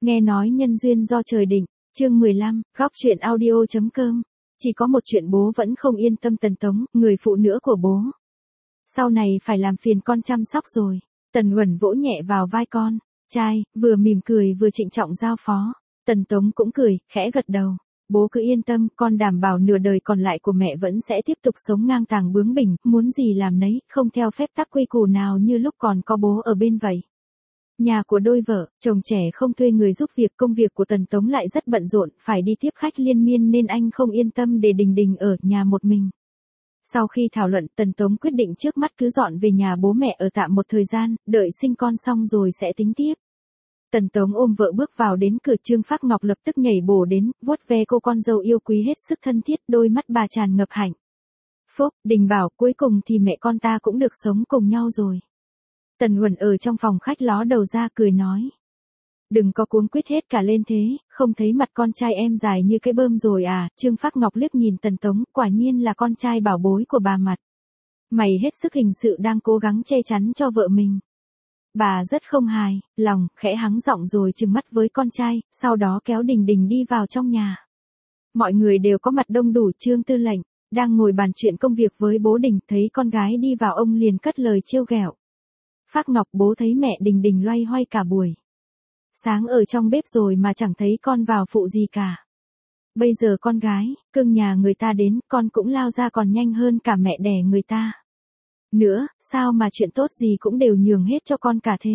Nghe nói nhân duyên do trời định, chương 15, góc truyện audio.com. Chỉ có một chuyện bố vẫn không yên tâm Tần Tống, người phụ nữ của bố. Sau này phải làm phiền con chăm sóc rồi. Tần Uẩn vỗ nhẹ vào vai con trai, vừa mỉm cười vừa trịnh trọng giao phó. Tần Tống cũng cười, khẽ gật đầu. Bố cứ yên tâm, con đảm bảo nửa đời còn lại của mẹ vẫn sẽ tiếp tục sống ngang tàng bướng bỉnh, muốn gì làm nấy, không theo phép tắc quy củ nào như lúc còn có bố ở bên vậy. Nhà của đôi vợ, chồng trẻ không thuê người giúp việc, công việc của Tần Tống lại rất bận rộn, phải đi tiếp khách liên miên nên anh không yên tâm để Đình Đình ở nhà một mình. Sau khi thảo luận, Tần Tống quyết định trước mắt cứ dọn về nhà bố mẹ ở tạm một thời gian, đợi sinh con xong rồi sẽ tính tiếp. Tần Tống ôm vợ bước vào đến cửa, Trương Phác Ngọc lập tức nhảy bổ đến, vuốt ve cô con dâu yêu quý hết sức thân thiết, đôi mắt bà tràn ngập hạnh phúc. Đình bảo cuối cùng thì mẹ con ta cũng được sống cùng nhau rồi. Tần Uẩn ở trong phòng khách ló đầu ra cười nói. Đừng có cuống quýt hết cả lên thế, không thấy mặt con trai em dài như cái bơm rồi à. Trương Phác Ngọc liếc nhìn Tần Tống, quả nhiên là con trai bảo bối của bà mặt. Mày hết sức hình sự đang cố gắng che chắn cho vợ mình. Bà rất không hài lòng, khẽ hắng giọng rồi trừng mắt với con trai, sau đó kéo Đình Đình đi vào trong nhà. Mọi người đều có mặt đông đủ. Trương Tư Lệnh đang ngồi bàn chuyện công việc với bố Đình, thấy con gái đi vào ông liền cất lời trêu ghẹo. Phác Ngọc, bố thấy mẹ Đình Đình loay hoay cả buổi sáng ở trong bếp rồi mà chẳng thấy con vào phụ gì cả. Bây giờ con gái cưng nhà người ta đến, con cũng lao ra còn nhanh hơn cả mẹ đẻ người ta nữa, sao mà chuyện tốt gì cũng đều nhường hết cho con cả thế?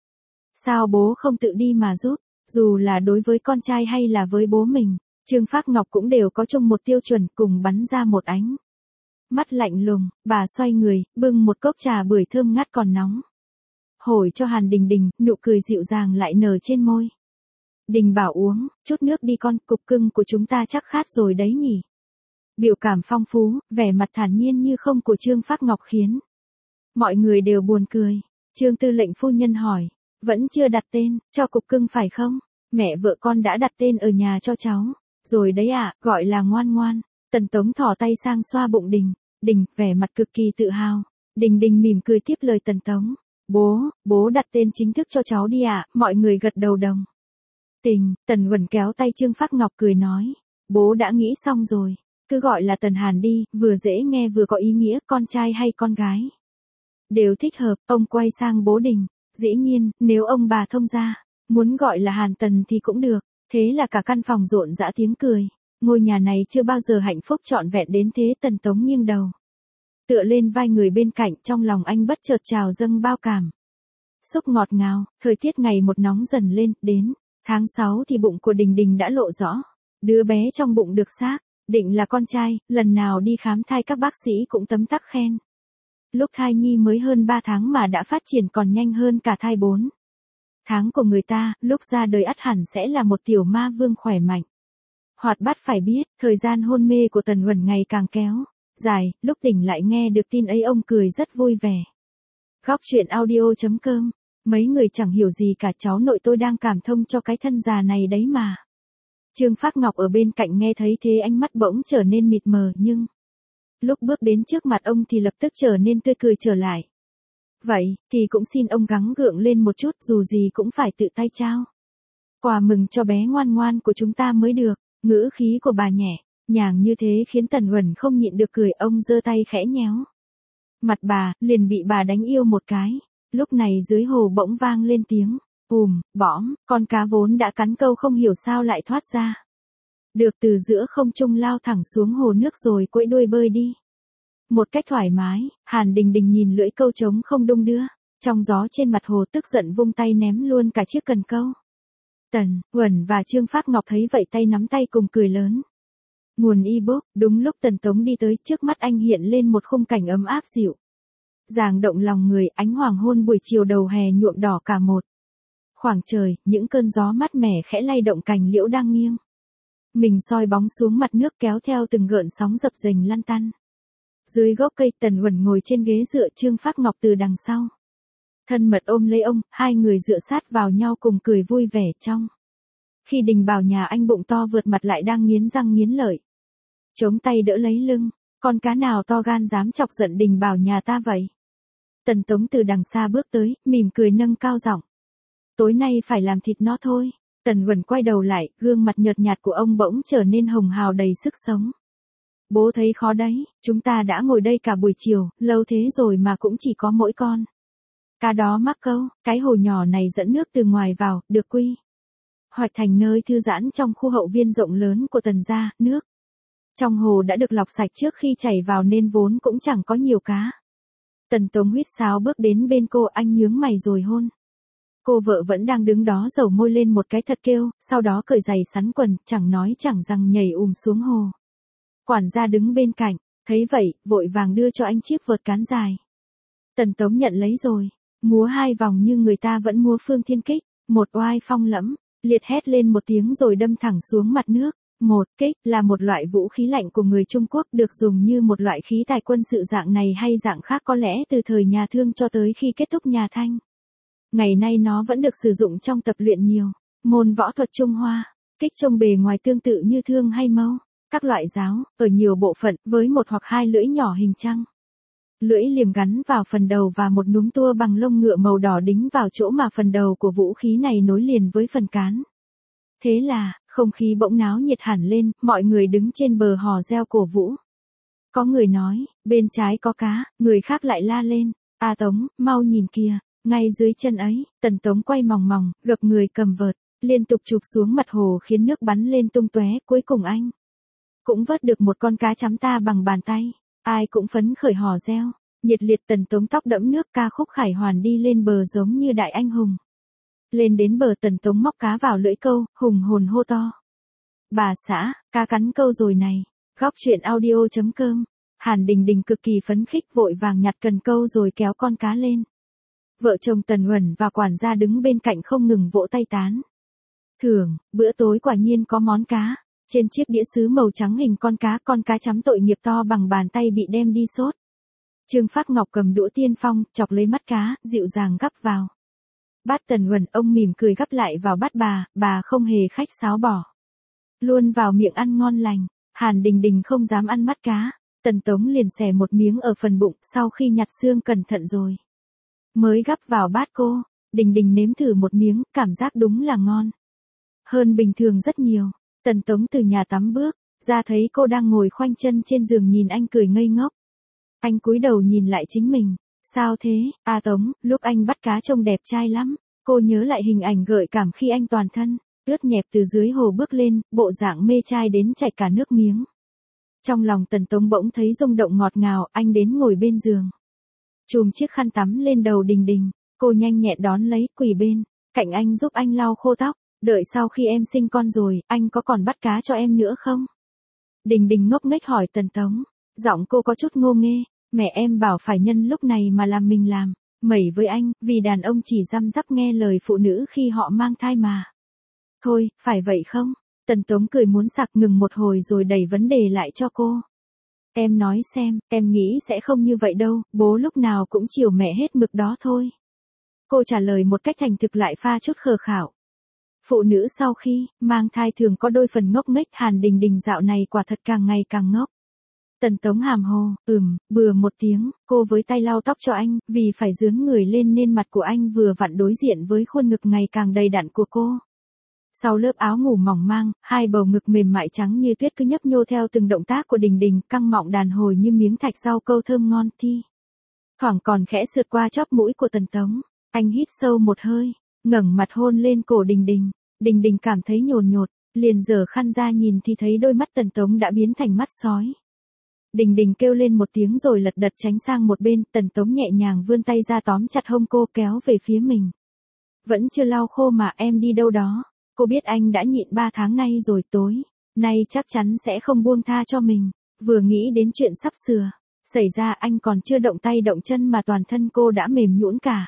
Sao bố không tự đi mà giúp, dù là đối với con trai hay là với bố mình? Trương Phác Ngọc cũng đều có chung một tiêu chuẩn, cùng bắn ra một ánh mắt lạnh lùng. Bà xoay người, bưng một cốc trà bưởi thơm ngát còn nóng hổi cho Hàn Đình Đình, nụ cười dịu dàng lại nở trên môi. Đình bảo uống chút nước đi con, cục cưng của chúng ta chắc khát rồi đấy nhỉ. Biểu cảm phong phú, vẻ mặt thản nhiên như không của Trương Phác Ngọc khiến mọi người đều buồn cười. Trương Tư Lệnh phu nhân hỏi, vẫn chưa đặt tên cho cục cưng phải không? Mẹ vợ con đã đặt tên ở nhà cho cháu rồi đấy ạ, gọi là Ngoan Ngoan. Tần Tống thò tay sang xoa bụng Đình, vẻ mặt cực kỳ tự hào. Đình Đình mỉm cười tiếp lời Tần Tống. Bố đặt tên chính thức cho cháu đi ạ. Mọi người gật đầu đồng tình. Tần Uẩn kéo tay Trương Phác Ngọc cười nói, bố đã nghĩ xong rồi, cứ gọi là Tần Hàn đi, vừa dễ nghe vừa có ý nghĩa, con trai hay con gái đều thích hợp. Ông quay sang bố Đình, dĩ nhiên, nếu ông bà thông gia muốn gọi là Hàn Tần thì cũng được. Thế là cả căn phòng rộn rã tiếng cười. Ngôi nhà này chưa bao giờ hạnh phúc trọn vẹn đến thế. Tần Tống nghiêng đầu tựa lên vai người bên cạnh, trong lòng anh bất chợt trào dâng bao cảm xúc ngọt ngào. Thời tiết ngày một nóng dần lên, đến tháng 6 thì bụng của Đình Đình đã lộ rõ. Đứa bé trong bụng được xác định là con trai, lần nào đi khám thai các bác sĩ cũng tấm tắc khen. Lúc thai nhi mới hơn 3 tháng mà đã phát triển còn nhanh hơn cả thai 4 tháng của người ta, lúc ra đời ắt hẳn sẽ là một tiểu ma vương khỏe mạnh hoạt bát. Phải biết, thời gian hôn mê của Tần Uẩn ngày càng kéo dài, lúc tỉnh lại nghe được tin ấy ông cười rất vui vẻ. Góc truyện audio.com. Mấy người chẳng hiểu gì cả, cháu nội tôi đang cảm thông cho cái thân già này đấy mà. Trương Phác Ngọc ở bên cạnh nghe thấy thế ánh mắt bỗng trở nên mịt mờ, nhưng lúc bước đến trước mặt ông thì lập tức trở nên tươi cười trở lại. Vậy, thì cũng xin ông gắng gượng lên một chút, dù gì cũng phải tự tay trao quà mừng cho bé Ngoan Ngoan của chúng ta mới được. Ngữ khí của bà nhẹ nhàng như thế khiến Tần Uẩn không nhịn được cười. Ông giơ tay khẽ nhéo mặt bà, liền bị bà đánh yêu một cái. Lúc này dưới hồ bỗng vang lên tiếng bõm, con cá vốn đã cắn câu không hiểu sao lại thoát ra được từ giữa không trung, lao thẳng xuống hồ nước rồi quẫy đuôi bơi đi một cách thoải mái. Hàn Đình Đình nhìn lưỡi câu trống không đung đưa trong gió trên mặt hồ, tức giận vung tay ném luôn cả chiếc cần câu. Tần Uẩn và Trương Phác Ngọc thấy vậy tay nắm tay cùng cười lớn. Nguồn ebook. Đúng lúc Tần Tống đi tới, trước mắt anh hiện lên một khung cảnh ấm áp dịu dàng động lòng người. Ánh hoàng hôn buổi chiều đầu hè nhuộm đỏ cả một khoảng trời, những cơn gió mát mẻ khẽ lay động cành liễu đang nghiêng mình soi bóng xuống mặt nước, kéo theo từng gợn sóng dập dềnh lăn tăn. Dưới gốc cây, Tần Uẩn ngồi trên ghế dựa, Trương Phác Ngọc từ đằng sau thân mật ôm lấy ông, hai người dựa sát vào nhau cùng cười vui vẻ. Trong khi Đình bảo nhà anh bụng to vượt mặt lại đang nghiến răng nghiến lợi chống tay đỡ lấy lưng. Con cá nào to gan dám chọc giận Đình bảo nhà ta vậy? Tần Tống từ đằng xa bước tới, mỉm cười nâng cao giọng. Tối nay phải làm thịt nó thôi. Tần Uẩn quay đầu lại, gương mặt nhợt nhạt của ông bỗng trở nên hồng hào đầy sức sống. Bố thấy khó đấy, chúng ta đã ngồi đây cả buổi chiều, lâu thế rồi mà cũng chỉ có mỗi con cá đó mắc câu, cái hồ nhỏ này dẫn nước từ ngoài vào, được quy hoạch thành nơi thư giãn trong khu hậu viên rộng lớn của Tần gia, nước trong hồ đã được lọc sạch trước khi chảy vào nên vốn cũng chẳng có nhiều cá. Tần Tống huýt sáo bước đến bên cô, anh nhướng mày rồi hôn. Cô vợ vẫn đang đứng đó dầu môi lên một cái thật kêu, sau đó cởi giày sắn quần, chẳng nói chẳng rằng nhảy xuống hồ. Quản gia đứng bên cạnh, thấy vậy, vội vàng đưa cho anh chiếc vợt cán dài. Tần Tống nhận lấy rồi, múa 2 vòng như người ta vẫn múa Phương Thiên Kích, một oai phong lẫm, liệt hét lên một tiếng rồi đâm thẳng xuống mặt nước. Một kích là một loại vũ khí lạnh của người Trung Quốc được dùng như một loại khí tài quân sự dạng này hay dạng khác có lẽ từ thời nhà Thương cho tới khi kết thúc nhà Thanh. Ngày nay nó vẫn được sử dụng trong tập luyện nhiều môn võ thuật Trung Hoa. Kích trông bề ngoài tương tự như thương hay mâu, các loại giáo, ở nhiều bộ phận, với một hoặc 2 lưỡi nhỏ hình trăng. Lưỡi liềm gắn vào phần đầu và một núm tua bằng lông ngựa màu đỏ đính vào chỗ mà phần đầu của vũ khí này nối liền với phần cán. Thế là, không khí bỗng náo nhiệt hẳn lên, mọi người đứng trên bờ hò reo cổ vũ. Có người nói, bên trái có cá, người khác lại la lên, "A Tống, mau nhìn kìa, ngay dưới chân ấy." Tần Tống quay mòng mòng, gập người cầm vợt, liên tục chụp xuống mặt hồ khiến nước bắn lên tung tóe, cuối cùng anh cũng vớt được một con cá chấm ta bằng bàn tay. Ai cũng phấn khởi hò reo, nhiệt liệt. Tần Tống tóc đẫm nước ca khúc khải hoàn đi lên bờ giống như đại anh hùng. Lên đến bờ Tần Tống móc cá vào lưỡi câu, hùng hồn hô to: "Bà xã, cá cắn câu rồi này." Góc truyện audio.com. Hàn Đình Đình cực kỳ phấn khích vội vàng nhặt cần câu rồi kéo con cá lên. Vợ chồng Tần Uẩn và quản gia đứng bên cạnh không ngừng vỗ tay tán thưởng. Bữa tối quả nhiên có món cá. Trên chiếc đĩa sứ màu trắng hình con cá chấm tội nghiệp to bằng bàn tay bị đem đi sốt. Trương Phác Ngọc cầm đũa tiên phong, chọc lấy mắt cá, dịu dàng gắp vào bát Tần Uẩn. Ông mỉm cười gắp lại vào bát bà không hề khách sáo bỏ luôn vào miệng ăn ngon lành. Hàn Đình Đình không dám ăn mắt cá. Tần Tống liền xẻ một miếng ở phần bụng, sau khi nhặt xương cẩn thận rồi mới gắp vào bát cô. Đình Đình nếm thử một miếng, cảm giác đúng là ngon hơn bình thường rất nhiều. Tần Tống từ nhà tắm bước ra thấy cô đang ngồi khoanh chân trên giường nhìn anh cười ngây ngốc. Anh cúi đầu nhìn lại chính mình. "Sao thế, A Tống, lúc anh bắt cá trông đẹp trai lắm." Cô nhớ lại hình ảnh gợi cảm khi anh toàn thân ướt nhẹp từ dưới hồ bước lên, bộ dạng mê trai đến chảy cả nước miếng. Trong lòng Tần Tống bỗng thấy rung động ngọt ngào. Anh đến ngồi bên giường, chùm chiếc khăn tắm lên đầu Đình Đình. Cô nhanh nhẹn đón lấy, quỳ bên cạnh anh giúp anh lau khô tóc. "Đợi sau khi em sinh con rồi, anh có còn bắt cá cho em nữa không?" Đình Đình ngốc nghếch hỏi Tần Tống. Giọng cô có chút ngô nghê. "Mẹ em bảo phải nhân lúc này mà làm mình làm mẩy với anh, vì đàn ông chỉ răm rắp nghe lời phụ nữ khi họ mang thai mà." "Thôi, phải vậy không?" Tần Tống cười muốn sặc, ngừng một hồi rồi đẩy vấn đề lại cho cô. "Em nói xem, em nghĩ sẽ không như vậy đâu, bố lúc nào cũng chiều mẹ hết mực đó thôi." Cô trả lời một cách thành thực lại pha chút khờ khảo. Phụ nữ sau khi mang thai thường có đôi phần ngốc nghếch. Hàn Đình Đình dạo này quả thật càng ngày càng ngốc. Tần Tống hàm hồ, bừa một tiếng, cô với tay lau tóc cho anh, vì phải dướn người lên nên mặt của anh vừa vặn đối diện với khuôn ngực ngày càng đầy đặn của cô. Sau lớp áo ngủ mỏng manh, 2 bầu ngực mềm mại trắng như tuyết cứ nhấp nhô theo từng động tác của Đình Đình, căng mọng đàn hồi như miếng thạch rau câu thơm ngon thi thoảng còn khẽ sượt qua chóp mũi của Tần Tống. Anh hít sâu một hơi, ngẩng mặt hôn lên cổ Đình Đình. Đình Đình cảm thấy nhồn nhột, liền giở khăn ra nhìn thì thấy đôi mắt Tần Tống đã biến thành mắt sói. Đình Đình kêu lên một tiếng rồi lật đật tránh sang một bên. Tần Tống nhẹ nhàng vươn tay ra tóm chặt hông cô, kéo về phía mình. "Vẫn chưa lau khô mà, em đi đâu đó?" Cô biết anh đã nhịn 3 tháng nay rồi, tối nay chắc chắn sẽ không buông tha cho mình. Vừa nghĩ đến chuyện sắp sửa xảy ra, anh còn chưa động tay động chân mà toàn thân cô đã mềm nhũn cả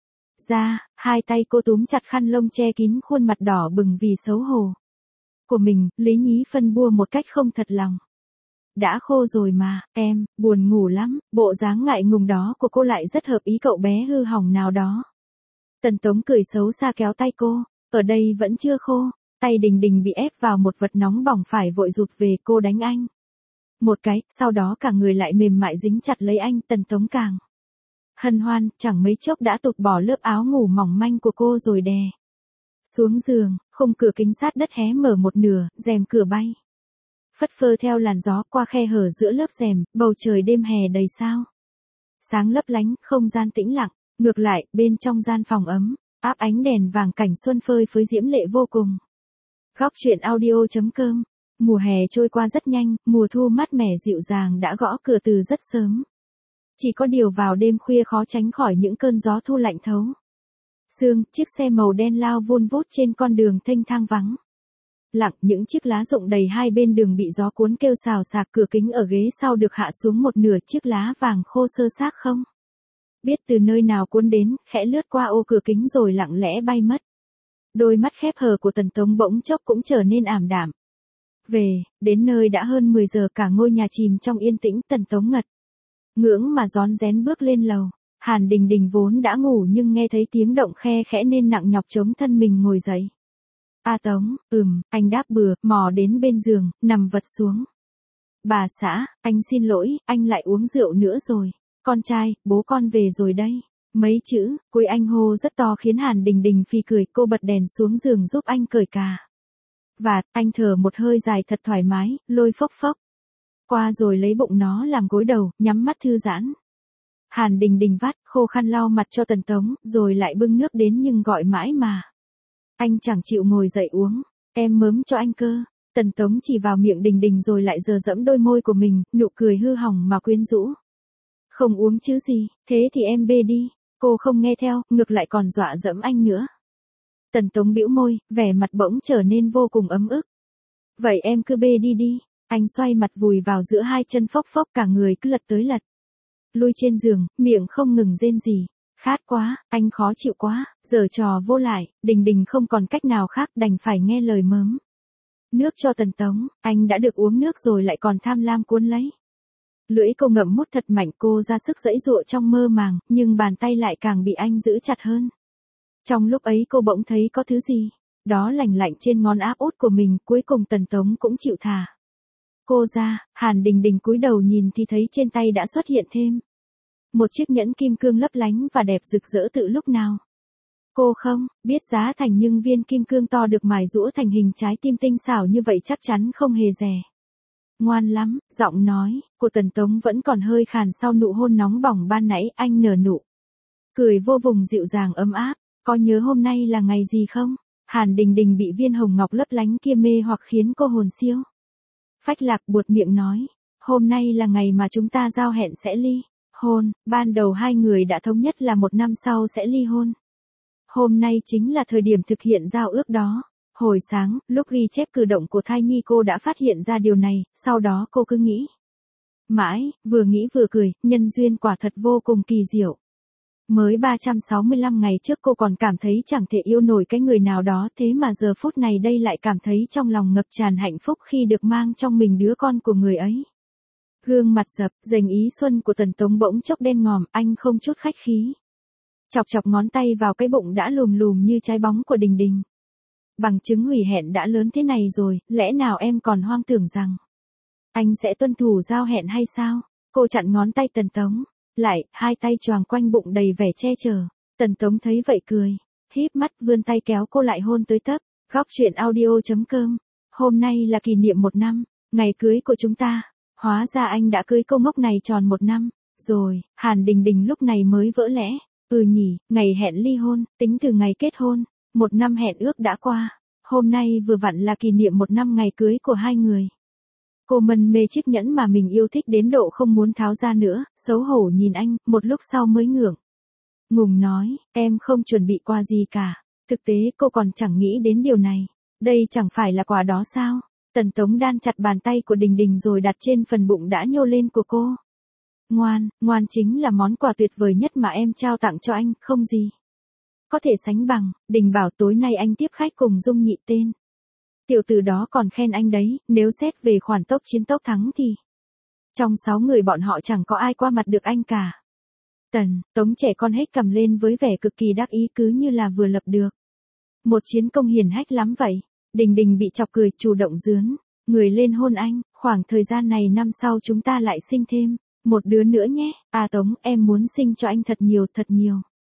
ra. 2 tay cô túm chặt khăn lông che kín khuôn mặt đỏ bừng vì xấu hổ của mình. Lý nhí phân bua một cách không thật lòng. "Đã khô rồi mà, em buồn ngủ lắm." Bộ dáng ngại ngùng đó của cô lại rất hợp ý cậu bé hư hỏng nào đó. Tần Tống cười xấu xa kéo tay cô. "Ở đây vẫn chưa khô." Tay Đình Đình bị ép vào một vật nóng bỏng, phải vội rụt về. Cô đánh anh một cái, sau đó cả người lại mềm mại dính chặt lấy anh. Tần Tống càng hân hoan, chẳng mấy chốc đã tụt bỏ lớp áo ngủ mỏng manh của cô rồi đè Xuống giường, khung cửa kính sát đất hé mở một nửa, rèm cửa bay phất phơ theo làn gió qua khe hở giữa lớp rèm, bầu trời đêm hè đầy sao. Sáng lấp lánh, không gian tĩnh lặng, ngược lại, bên trong gian phòng ấm, áp ánh đèn vàng cảnh xuân phơi phới diễm lệ vô cùng. Góc truyện audio.com. Mùa hè trôi qua rất nhanh, mùa thu mát mẻ dịu dàng đã gõ cửa từ rất sớm. Chỉ có điều vào đêm khuya khó tránh khỏi những cơn gió thu lạnh thấu. Sương, chiếc xe màu đen lao vun vút trên con đường thênh thang vắng lặng, những chiếc lá rụng đầy hai bên đường bị gió cuốn kêu xào xạc, cửa kính ở ghế sau được hạ xuống một nửa, chiếc lá vàng khô sơ xác không biết từ nơi nào cuốn đến, khẽ lướt qua ô cửa kính rồi lặng lẽ bay mất. Đôi mắt khép hờ của Tần Tống bỗng chốc cũng trở nên ảm đạm. Đến nơi đã hơn 10 giờ, cả ngôi nhà chìm trong yên tĩnh. Tần Tống ngật ngưỡng mà rón rén bước lên lầu. Hàn Đình Đình vốn đã ngủ nhưng nghe thấy tiếng động khe khẽ nên nặng nhọc chống thân mình ngồi dậy. A Tống, anh đáp bừa, mò đến bên giường, nằm vật xuống. Bà xã, anh xin lỗi, anh lại uống rượu nữa rồi. Con trai, bố con về rồi đây. Mấy chữ, cuối anh hô rất to khiến Hàn Đình Đình phì cười, cô bật đèn xuống giường giúp anh cởi cà vạt, anh thở một hơi dài thật thoải mái, lôi phốc phốc qua rồi lấy bụng nó làm gối đầu, nhắm mắt thư giãn. Hàn Đình Đình vắt khô khăn lau mặt cho Tần Tống, rồi lại bưng nước đến nhưng gọi mãi mà anh chẳng chịu ngồi dậy uống. Em mớm cho anh cơ. Tần Tống chỉ vào miệng Đình Đình rồi lại dờ dẫm đôi môi của mình, nụ cười hư hỏng mà quyến rũ. Không uống chứ gì, thế thì em bê đi. Cô không nghe theo, ngược lại còn dọa dẫm anh nữa. Tần Tống bĩu môi, vẻ mặt bỗng trở nên vô cùng ấm ức. Vậy em cứ bê đi đi. Anh xoay mặt vùi vào giữa hai chân phốc phốc, cả người cứ lật tới lật lui trên giường, miệng không ngừng rên rỉ. Khát quá, anh khó chịu quá, giở trò vô lại, Đình Đình không còn cách nào khác đành phải nghe lời mớm nước cho Tần Tống. Anh đã được uống nước rồi lại còn tham lam cuốn lấy. Lưỡi cô ngậm mút thật mạnh, cô ra sức giãy giụa trong mơ màng, nhưng bàn tay lại càng bị anh giữ chặt hơn. Trong lúc ấy cô bỗng thấy có thứ gì đó lành lạnh trên ngón áp út của mình, cuối cùng Tần Tống cũng chịu thả cô ra. Hàn Đình Đình cúi đầu nhìn thì thấy trên tay đã xuất hiện thêm một chiếc nhẫn kim cương lấp lánh và đẹp rực rỡ từ lúc nào. Cô không biết giá thành, nhưng viên kim cương to được mài giũa thành hình trái tim tinh xảo như vậy chắc chắn không hề rẻ. Ngoan lắm, giọng nói của Tần Tống vẫn còn hơi khàn sau nụ hôn nóng bỏng ban nãy. Anh nở nụ cười vô vùng dịu dàng ấm áp. Có nhớ hôm nay là ngày gì không? Hàn Đình Đình bị viên hồng ngọc lấp lánh kia mê hoặc khiến cô hồn siêu phách lạc, buột miệng nói. Hôm nay là ngày mà chúng ta giao hẹn sẽ ly hôn. Ban đầu hai người đã thống nhất là 1 năm sau sẽ ly hôn. Hôm nay chính là thời điểm thực hiện giao ước đó. Hồi sáng, lúc ghi chép cử động của thai nhi cô đã phát hiện ra điều này, sau đó cô cứ nghĩ mãi, vừa nghĩ vừa cười, nhân duyên quả thật vô cùng kỳ diệu. Mới 365 ngày trước cô còn cảm thấy chẳng thể yêu nổi cái người nào đó, thế mà giờ phút này đây lại cảm thấy trong lòng ngập tràn hạnh phúc khi được mang trong mình đứa con của người ấy. Gương mặt dập dềnh ý xuân của Tần Tống bỗng chốc đen ngòm, anh không chút khách khí chọc chọc ngón tay vào cái bụng đã lùm lùm như trái bóng của Đình Đình. Bằng chứng hủy hẹn đã lớn thế này rồi, lẽ nào em còn hoang tưởng rằng anh sẽ tuân thủ giao hẹn hay sao? Cô chặn ngón tay Tần Tống lại, hai tay choàng quanh bụng đầy vẻ che chở. Tần Tống thấy vậy cười, híp mắt vươn tay kéo cô lại hôn tới tấp. Góc truyện audio.com. Hôm nay là kỷ niệm 1 năm, ngày cưới của chúng ta. Hóa ra anh đã cưới cô ngốc này tròn 1 năm rồi. Hàn Đình Đình lúc này mới vỡ lẽ. Nhỉ, ngày hẹn ly hôn, tính từ ngày kết hôn, 1 năm hẹn ước đã qua. Hôm nay vừa vặn là kỷ niệm 1 năm ngày cưới của hai người. Cô mân mê chiếc nhẫn mà mình yêu thích đến độ không muốn tháo ra nữa, xấu hổ nhìn anh, một lúc sau mới ngượng ngùng nói, em không chuẩn bị quà gì cả. Thực tế cô còn chẳng nghĩ đến điều này. Đây chẳng phải là quà đó sao? Tần Tống đan chặt bàn tay của Đình Đình rồi đặt trên phần bụng đã nhô lên của cô. Ngoan chính là món quà tuyệt vời nhất mà em trao tặng cho anh, không gì có thể sánh bằng. Đình bảo tối nay anh tiếp khách cùng Dung Nhị tên tiểu tử đó còn khen anh đấy, nếu xét về khoản tốc chiến tốc thắng thì trong 6 người bọn họ chẳng có ai qua mặt được anh cả. Tần Tống trẻ con hết cầm lên với vẻ cực kỳ đắc ý, cứ như là vừa lập được một chiến công hiển hách lắm vậy. Đình Đình bị chọc cười, chủ động dướn người lên hôn anh. Khoảng thời gian này năm sau chúng ta lại sinh thêm một đứa nữa nhé. Tống, em muốn sinh cho anh thật nhiều thật nhiều.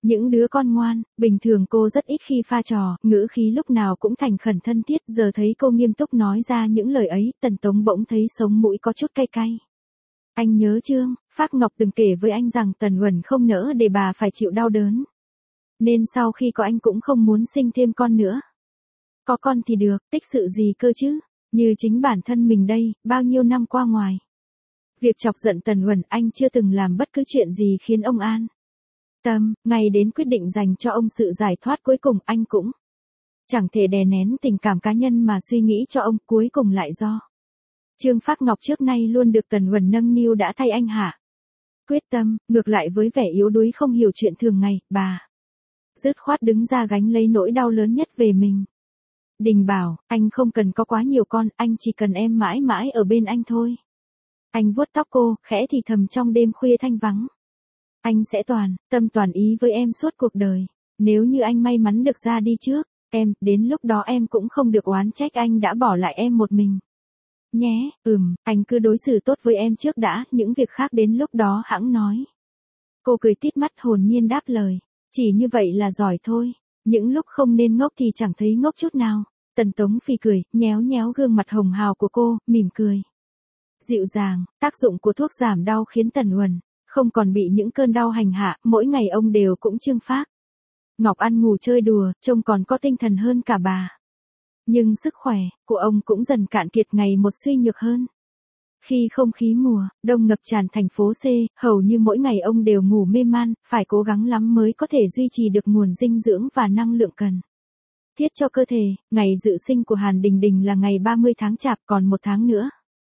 Những đứa con ngoan, bình thường cô rất ít khi pha trò, ngữ khí lúc nào cũng thành khẩn thân thiết, giờ thấy cô nghiêm túc nói ra những lời ấy, Tần Tống bỗng thấy sống mũi có chút cay cay. Anh nhớ Trương, Phác Ngọc từng kể với anh rằng Tần Uẩn không nỡ để bà phải chịu đau đớn. Nên sau khi có anh cũng không muốn sinh thêm con nữa. Có con thì được, tích sự gì cơ chứ, như chính bản thân mình đây, bao nhiêu năm qua ngoài. Việc chọc giận Tần Uẩn anh chưa từng làm bất cứ chuyện gì khiến ông an tâm, ngay đến quyết định dành cho ông sự giải thoát cuối cùng anh cũng chẳng thể đè nén tình cảm cá nhân mà suy nghĩ cho ông, cuối cùng lại do Trương Phác Ngọc trước nay luôn được Tần Uẩn nâng niu đã thay anh hạ quyết tâm, ngược lại với vẻ yếu đuối không hiểu chuyện thường ngày, bà dứt khoát đứng ra gánh lấy nỗi đau lớn nhất về mình. Đình bảo, anh không cần có quá nhiều con, anh chỉ cần em mãi mãi ở bên anh thôi. Anh vuốt tóc cô, khẽ thì thầm trong đêm khuya thanh vắng. Anh sẽ toàn tâm toàn ý với em suốt cuộc đời. Nếu như anh may mắn được ra đi trước, đến lúc đó em cũng không được oán trách anh đã bỏ lại em một mình. Nhé, anh cứ đối xử tốt với em trước đã, những việc khác đến lúc đó hẵng nói. Cô cười tít mắt hồn nhiên đáp lời. Chỉ như vậy là giỏi thôi. Những lúc không nên ngốc thì chẳng thấy ngốc chút nào. Tần Tống phì cười, nhéo nhéo gương mặt hồng hào của cô, mỉm cười. Dịu dàng, tác dụng của thuốc giảm đau khiến Tần Uẩn không còn bị những cơn đau hành hạ, mỗi ngày ông đều cũng Trương Phác Ngọc ăn ngủ chơi đùa, trông còn có tinh thần hơn cả bà. Nhưng sức khỏe của ông cũng dần cạn kiệt, ngày một suy nhược hơn. Khi không khí mùa đông ngập tràn thành phố C, hầu như mỗi ngày ông đều ngủ mê man, phải cố gắng lắm mới có thể duy trì được nguồn dinh dưỡng và năng lượng cần thiết cho cơ thể. Ngày dự sinh của Hàn Đình Đình là ngày 30 tháng Chạp, còn 1 tháng nữa.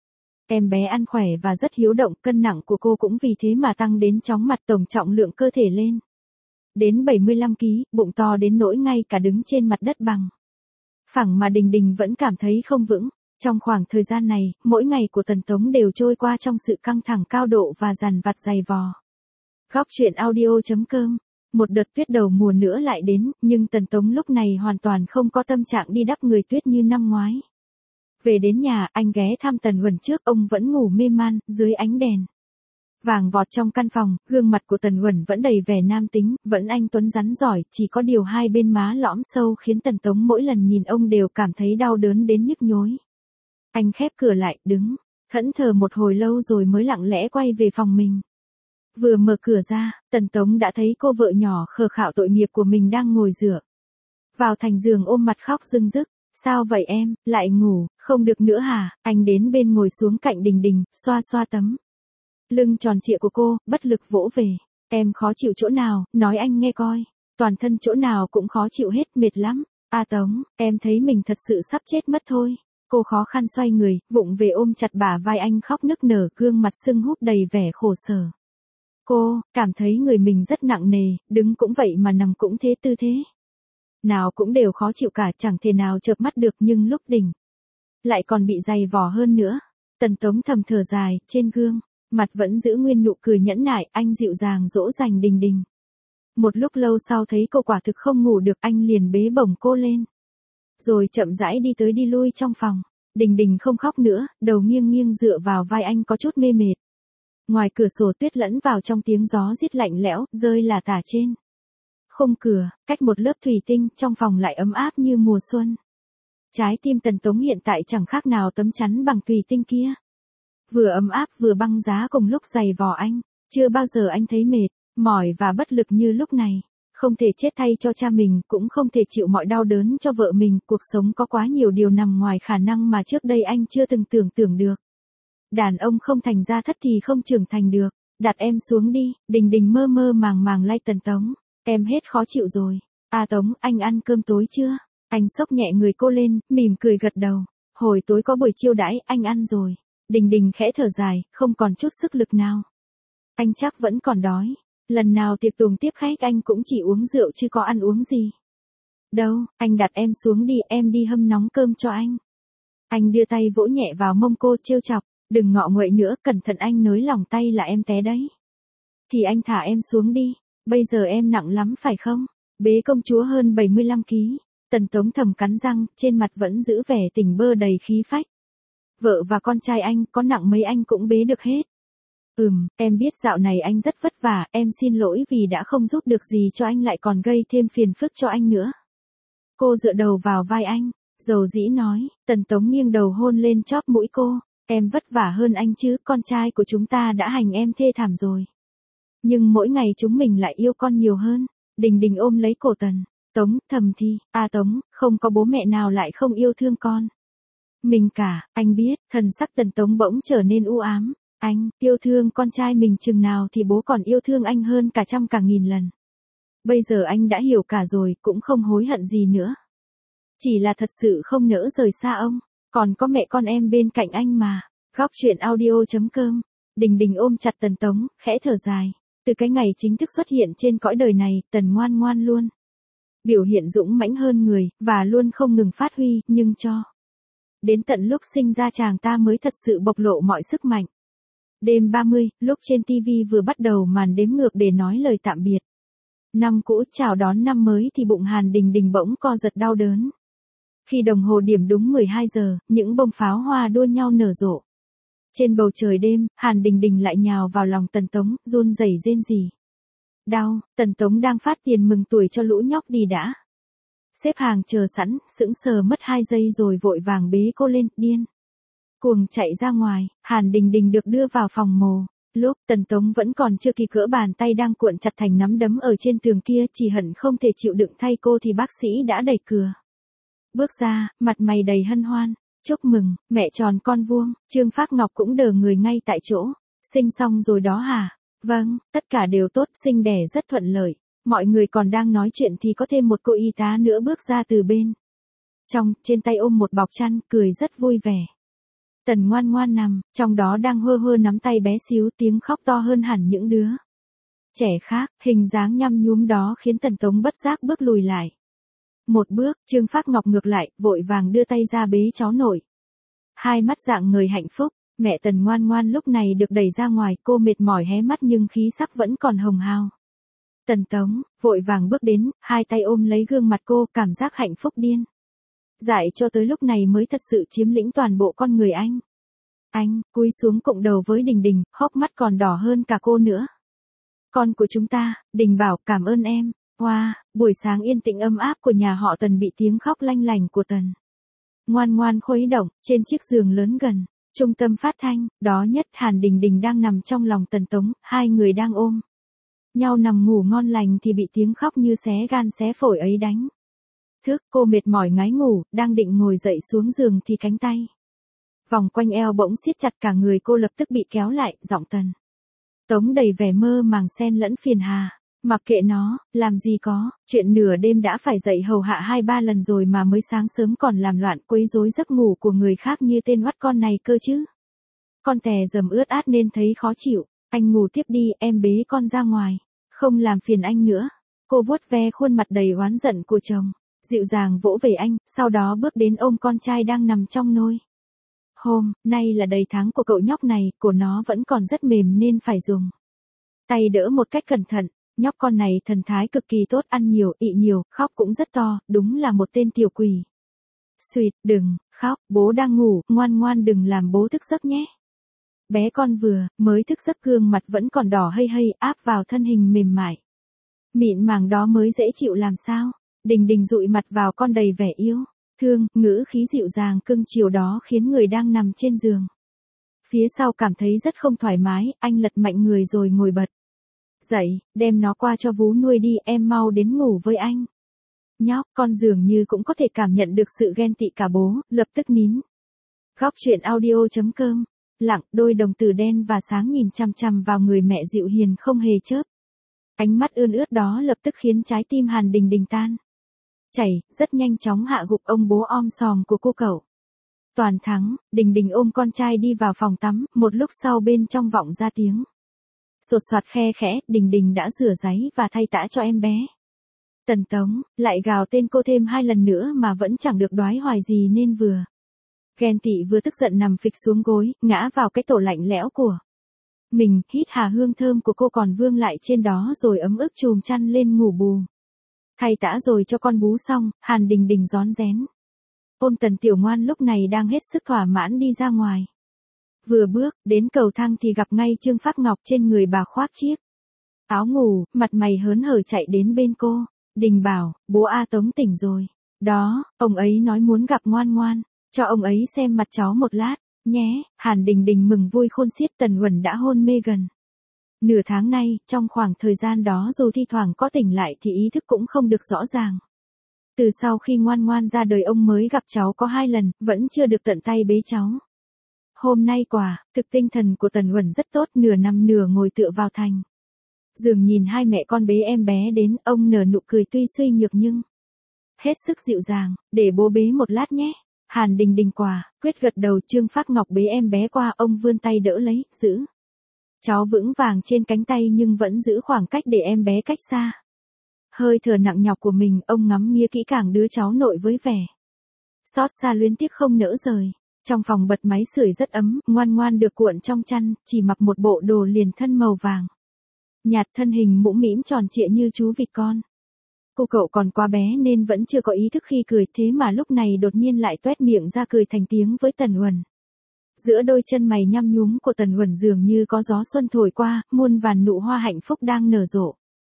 Em bé ăn khỏe và rất hiếu động, cân nặng của cô cũng vì thế mà tăng đến chóng mặt, tổng trọng lượng cơ thể lên đến 75 kg, bụng to đến nỗi ngay cả đứng trên mặt đất bằng phẳng mà Đình Đình vẫn cảm thấy không vững. Trong khoảng thời gian này, mỗi ngày của Tần Tống đều trôi qua trong sự căng thẳng cao độ và dằn vặt dày vò. Góc truyện audio.com. Một đợt tuyết đầu mùa nữa lại đến, nhưng Tần Tống lúc này hoàn toàn không có tâm trạng đi đắp người tuyết như năm ngoái. Về đến nhà, anh ghé thăm Tần Uẩn trước, ông vẫn ngủ mê man, dưới ánh đèn vàng vọt trong căn phòng, gương mặt của Tần Uẩn vẫn đầy vẻ nam tính, vẫn anh tuấn rắn giỏi, chỉ có điều hai bên má lõm sâu khiến Tần Tống mỗi lần nhìn ông đều cảm thấy đau đớn đến nhức nhối. Anh khép cửa lại, đứng thẫn thờ một hồi lâu rồi mới lặng lẽ quay về phòng mình. Vừa mở cửa ra, Tần Tống đã thấy cô vợ nhỏ khờ khạo tội nghiệp của mình đang ngồi dựa vào thành giường ôm mặt khóc rưng rức. Sao vậy em, lại ngủ, không được nữa hả? Anh đến bên ngồi xuống cạnh Đình Đình, xoa xoa tấm lưng tròn trịa của cô, bất lực vỗ về. Em khó chịu chỗ nào, nói anh nghe coi. Toàn thân chỗ nào cũng khó chịu hết, mệt lắm. Tống, em thấy mình thật sự sắp chết mất thôi. Cô khó khăn xoay người, vụng về ôm chặt bả vai anh khóc nức nở, gương mặt sưng húp đầy vẻ khổ sở. Cô cảm thấy người mình rất nặng nề, đứng cũng vậy mà nằm cũng thế, tư thế nào cũng đều khó chịu cả, chẳng thể nào chợp mắt được, nhưng lúc tỉnh lại còn bị dày vò hơn nữa. Tần Tống thầm thở dài, trên gương mặt vẫn giữ nguyên nụ cười nhẫn nại, anh dịu dàng dỗ dành Đình Đình. Một lúc lâu sau thấy cô quả thực không ngủ được, anh liền bế bổng cô lên, rồi chậm rãi đi tới đi lui trong phòng. Đình Đình không khóc nữa, đầu nghiêng nghiêng dựa vào vai anh có chút mê mệt. Ngoài cửa sổ tuyết lẫn vào trong tiếng gió rít lạnh lẽo, rơi lả tả trên khung cửa, cách một lớp thủy tinh, trong phòng lại ấm áp như mùa xuân. Trái tim Tần Tống hiện tại chẳng khác nào tấm chắn bằng thủy tinh kia. Vừa ấm áp vừa băng giá cùng lúc giày vò anh. Chưa bao giờ anh thấy mệt, mỏi và bất lực như lúc này. Không thể chết thay cho cha mình, cũng không thể chịu mọi đau đớn cho vợ mình. Cuộc sống có quá nhiều điều nằm ngoài khả năng mà trước đây anh chưa từng tưởng tượng được. Đàn ông không thành ra thất thì không trưởng thành được. Đặt em xuống đi. Đình Đình mơ mơ màng màng lay Tần Tống. Em hết khó chịu rồi. Tống, anh ăn cơm tối chưa? Anh xốc nhẹ người cô lên, mỉm cười gật đầu. Hồi tối có buổi chiêu đãi, anh ăn rồi. Đình Đình khẽ thở dài, không còn chút sức lực nào. Anh chắc vẫn còn đói. Lần nào tiệc tùng tiếp khách anh cũng chỉ uống rượu chứ có ăn uống gì. Đâu, anh đặt em xuống đi, em đi hâm nóng cơm cho anh. Anh đưa tay vỗ nhẹ vào mông cô trêu chọc. Đừng ngọ nguậy nữa, cẩn thận anh nới lỏng tay là em té đấy. Thì anh thả em xuống đi. Bây giờ em nặng lắm phải không? Bế công chúa hơn 75 kg. Tần Tống thầm cắn răng, trên mặt vẫn giữ vẻ tỉnh bơ đầy khí phách. Vợ và con trai anh, có nặng mấy anh cũng bế được hết. Em biết dạo này anh rất vất vả, em xin lỗi vì đã không giúp được gì cho anh lại còn gây thêm phiền phức cho anh nữa. Cô dựa đầu vào vai anh, dầu dĩ nói. Tần Tống nghiêng đầu hôn lên chóp mũi cô. Em vất vả hơn anh chứ, con trai của chúng ta đã hành em thê thảm rồi. Nhưng mỗi ngày chúng mình lại yêu con nhiều hơn. Đình Đình ôm lấy cổ Tần Tống, thầm thì, Tống, không có bố mẹ nào lại không yêu thương con. Mình cả, anh biết. Thần sắc Tần Tống bỗng trở nên u ám. Anh, yêu thương con trai mình chừng nào thì bố còn yêu thương anh hơn cả trăm cả nghìn lần. Bây giờ anh đã hiểu cả rồi, cũng không hối hận gì nữa. Chỉ là thật sự không nỡ rời xa ông, còn có mẹ con em bên cạnh anh mà. Góc truyện audio.com. Đình Đình ôm chặt Tần Tống, khẽ thở dài. Từ cái ngày chính thức xuất hiện trên cõi đời này, Tần ngoan ngoan luôn biểu hiện dũng mãnh hơn người, và luôn không ngừng phát huy, nhưng cho đến tận lúc sinh ra chàng ta mới thật sự bộc lộ mọi sức mạnh. Đêm 30, lúc trên TV vừa bắt đầu màn đếm ngược để nói lời tạm biệt. Năm cũ chào đón năm mới thì bụng Hàn Đình Đình bỗng co giật đau đớn. Khi đồng hồ điểm đúng 12 giờ, những bông pháo hoa đua nhau nở rộ. Trên bầu trời đêm, Hàn Đình Đình lại nhào vào lòng Tần Tống, run rẩy rên rỉ. Đau, Tần Tống đang phát tiền mừng tuổi cho lũ nhóc đi đã. Xếp hàng chờ sẵn, sững sờ mất 2 giây rồi vội vàng bế cô lên, điên cuồng chạy ra ngoài. Hàn Đình Đình được đưa vào phòng mổ. Lúc Tần Tống vẫn còn chưa kịp cỡ bàn tay đang cuộn chặt thành nắm đấm ở trên tường kia, chỉ hận không thể chịu đựng thay cô thì bác sĩ đã đẩy cửa bước ra, mặt mày đầy hân hoan. Chúc mừng, mẹ tròn con vuông. Trương Phác Ngọc cũng đờ người ngay tại chỗ. Sinh xong rồi đó hả? Vâng, tất cả đều tốt, sinh đẻ rất thuận lợi. Mọi người còn đang nói chuyện thì có thêm một cô y tá nữa bước ra từ bên trong, trên tay ôm một bọc chăn, cười rất vui vẻ. Tần ngoan ngoan nằm, trong đó đang hơ hơ nắm tay bé xíu, tiếng khóc to hơn hẳn những đứa trẻ khác, hình dáng nhăm nhúm đó khiến Tần Tống bất giác bước lùi lại. Một bước, Trương Phác Ngọc ngược lại, vội vàng đưa tay ra bế cháu nội. Hai mắt rạng ngời hạnh phúc, mẹ Tần ngoan ngoan lúc này được đẩy ra ngoài, cô mệt mỏi hé mắt nhưng khí sắc vẫn còn hồng hào. Tần Tống, vội vàng bước đến, hai tay ôm lấy gương mặt cô, cảm giác hạnh phúc điên dại cho tới lúc này mới thật sự chiếm lĩnh toàn bộ con người anh. Anh, cúi xuống cụng đầu với Đình Đình, hốc mắt còn đỏ hơn cả cô nữa. Con của chúng ta, Đình bảo, cảm ơn em. Wow, buổi sáng yên tĩnh ấm áp của nhà họ Tần bị tiếng khóc lanh lành của Tần ngoan ngoan khuấy động, trên chiếc giường lớn gần trung tâm phát thanh, đó nhất Hàn Đình Đình đang nằm trong lòng Tần Tống, hai người đang ôm nhau nằm ngủ ngon lành thì bị tiếng khóc như xé gan xé phổi ấy đánh thức. Cô mệt mỏi ngái ngủ, đang định ngồi dậy xuống giường thì cánh tay vòng quanh eo bỗng siết chặt, cả người cô lập tức bị kéo lại. Giọng Tần Tống đầy vẻ mơ màng xen lẫn phiền hà. Mặc kệ nó, làm gì có, chuyện nửa đêm đã phải dậy hầu hạ 2-3 lần rồi mà mới sáng sớm còn làm loạn quấy rối giấc ngủ của người khác như tên oắt con này cơ chứ. Con tè dầm ướt át nên thấy khó chịu. Anh ngủ tiếp đi, em bế con ra ngoài. Không làm phiền anh nữa. Cô vuốt ve khuôn mặt đầy oán giận của chồng, dịu dàng vỗ về anh, sau đó bước đến ôm con trai đang nằm trong nôi. Hôm nay là đầy tháng của cậu nhóc này, cổ nó vẫn còn rất mềm nên phải dùng tay đỡ một cách cẩn thận. Nhóc con này thần thái cực kỳ tốt, ăn nhiều, ị nhiều, khóc cũng rất to, đúng là một tên tiểu quỷ. Xuyệt, đừng khóc, bố đang ngủ, ngoan ngoan đừng làm bố thức giấc nhé. Bé con vừa mới thức giấc, gương mặt vẫn còn đỏ hây hây, áp vào thân hình mềm mại mịn màng đó mới dễ chịu làm sao. Đình Đình dụi mặt vào con đầy vẻ yêu thương, ngữ khí dịu dàng cưng chiều đó khiến người đang nằm trên giường phía sau cảm thấy rất không thoải mái. Anh lật mạnh người rồi ngồi bật dậy, đem nó qua cho vú nuôi đi, em mau đến ngủ với anh. Nhóc con dường như cũng có thể cảm nhận được sự ghen tị cả bố, lập tức nín. Góc truyện audio.com. Lặng, đôi đồng tử đen và sáng nhìn chằm chằm vào người mẹ dịu hiền không hề chớp. Ánh mắt ươn ướt đó lập tức khiến trái tim Hàn Đình Đình tan chảy, rất nhanh chóng hạ gục ông bố om sòm của cô cậu. Toàn thắng, Đình Đình ôm con trai đi vào phòng tắm, một lúc sau bên trong vọng ra tiếng sột soạt khe khẽ. Đình Đình đã rửa ráy và thay tã cho em bé. Tần Tống lại gào tên cô thêm 2 lần nữa mà vẫn chẳng được đoái hoài gì nên vừa ghen tị vừa tức giận nằm phịch xuống gối, ngã vào cái tổ lạnh lẽo của mình, hít hà hương thơm của cô còn vương lại trên đó rồi ấm ức chùm chăn lên ngủ bù. Thay tã rồi cho con bú xong, Hàn Đình Đình rón rén ôm Tần Tiểu Ngoan lúc này đang hết sức thỏa mãn đi ra ngoài. Vừa bước đến cầu thang thì gặp ngay Trương Phác Ngọc, trên người bà khoác chiếc áo ngủ, mặt mày hớn hở chạy đến bên cô. Đình bảo, bố A Tống tỉnh rồi. Đó, ông ấy nói muốn gặp Ngoan Ngoan, cho ông ấy xem mặt cháu một lát, nhé. Hàn Đình Đình mừng vui khôn xiết. Tần Uẩn đã hôn mê gần nửa tháng nay, trong khoảng thời gian đó dù thi thoảng có tỉnh lại thì ý thức cũng không được rõ ràng. Từ sau khi Ngoan Ngoan ra đời ông mới gặp cháu có 2 lần, vẫn chưa được tận tay bế cháu. Hôm nay quả thực tinh thần của Tần Uẩn rất tốt, nửa nằm nửa ngồi tựa vào thành giường nhìn hai mẹ con bế em bé đến, ông nở nụ cười tuy suy nhược nhưng hết sức dịu dàng, để bố bế một lát nhé. Hàn Đình Đình quả quyết gật đầu. Trương Phác Ngọc bế em bé qua, ông vươn tay đỡ lấy, giữ cháu vững vàng trên cánh tay nhưng vẫn giữ khoảng cách để em bé cách xa hơi thở nặng nhọc của mình. Ông ngắm nghía kỹ càng đứa cháu nội với vẻ xót xa luyến tiếc không nỡ rời. Trong phòng bật máy sưởi rất ấm, Ngoan Ngoan được cuộn trong chăn, chỉ mặc một bộ đồ liền thân màu vàng nhạt, thân hình mũm mĩm tròn trịa như chú vịt con. Cô cậu còn quá bé nên vẫn chưa có ý thức khi cười, thế mà lúc này đột nhiên lại toét miệng ra cười thành tiếng với Tần Uẩn. Giữa đôi chân mày nhăm nhúm của Tần Uẩn dường như có gió xuân thổi qua, muôn vàn nụ hoa hạnh phúc đang nở rộ.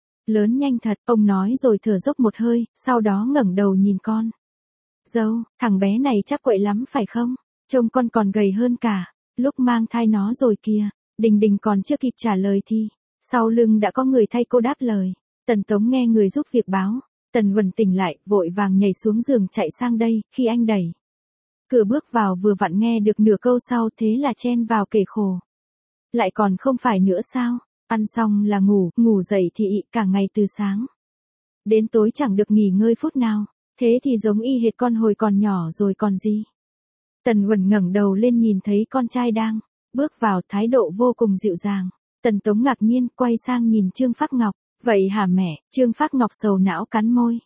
Lớn nhanh thật, ông nói rồi thở dốc một hơi, sau đó ngẩng đầu nhìn con dâu, thằng bé này chắc quậy lắm phải không? Trông con còn gầy hơn cả lúc mang thai nó rồi kìa. Đình Đình còn chưa kịp trả lời thì sau lưng đã có người thay cô đáp lời. Tần Tống nghe người giúp việc báo. Tần Uẩn tỉnh lại, vội vàng nhảy xuống giường chạy sang đây. Khi anh đẩy cửa bước vào vừa vặn nghe được nửa câu sau, thế là chen vào kể khổ. Lại còn không phải nữa sao? Ăn xong là ngủ, ngủ dậy thì ị, cả ngày từ sáng đến tối chẳng được nghỉ ngơi phút nào. Thế thì giống y hệt con hồi còn nhỏ rồi còn gì. Tần Uẩn ngẩng đầu lên nhìn thấy con trai đang bước vào, thái độ vô cùng dịu dàng. Tần Tống ngạc nhiên, quay sang nhìn Trương Phác Ngọc. Vậy hả mẹ? Trương Phác Ngọc sầu não cắn môi.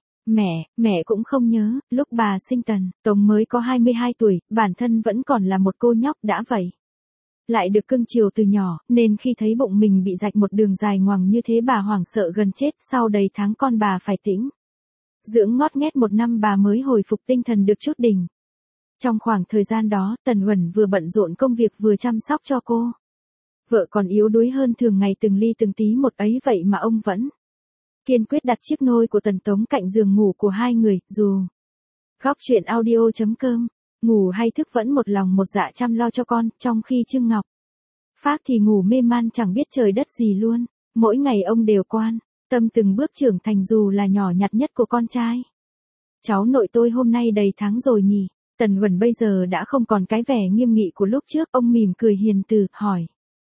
Mẹ cũng không nhớ, lúc bà sinh Tần Tống mới có 22 tuổi, bản thân vẫn còn là một cô nhóc đã vậy. Lại được cưng chiều từ nhỏ, nên khi thấy bụng mình bị rạch một đường dài ngoằng như thế bà hoảng sợ gần chết. Sau đầy tháng con bà phải tĩnh dưỡng ngót nghét 1 năm bà mới hồi phục tinh thần được chút đỉnh. Trong khoảng thời gian đó, Tần Uẩn vừa bận rộn công việc vừa chăm sóc cho cô. Vợ còn yếu đuối hơn thường ngày, từng ly từng tí một ấy vậy mà ông vẫn kiên quyết đặt chiếc nôi của Tần Tống cạnh giường ngủ của hai người, dù Góc Chuyện Audio.com, ngủ hay thức vẫn một lòng một dạ chăm lo cho con, trong khi Trương Ngọc Phác thì ngủ mê man chẳng biết trời đất gì luôn. Mỗi ngày ông đều quan tâm từng bước trưởng thành dù là nhỏ nhặt nhất của con trai. Cháu nội tôi hôm nay đầy tháng rồi nhỉ? Tần Uẩn bây giờ đã không còn cái vẻ nghiêm nghị của lúc trước. Ông mỉm cười hiền từ, hỏi.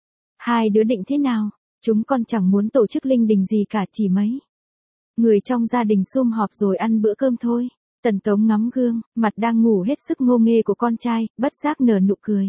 Hai đứa định thế nào? Chúng con chẳng muốn tổ chức linh đình gì cả, chỉ mấy người trong gia đình sum họp rồi ăn bữa cơm thôi. Tần Tống ngắm gương, mặt đang ngủ hết sức ngô nghê của con trai, bất giác nở nụ cười.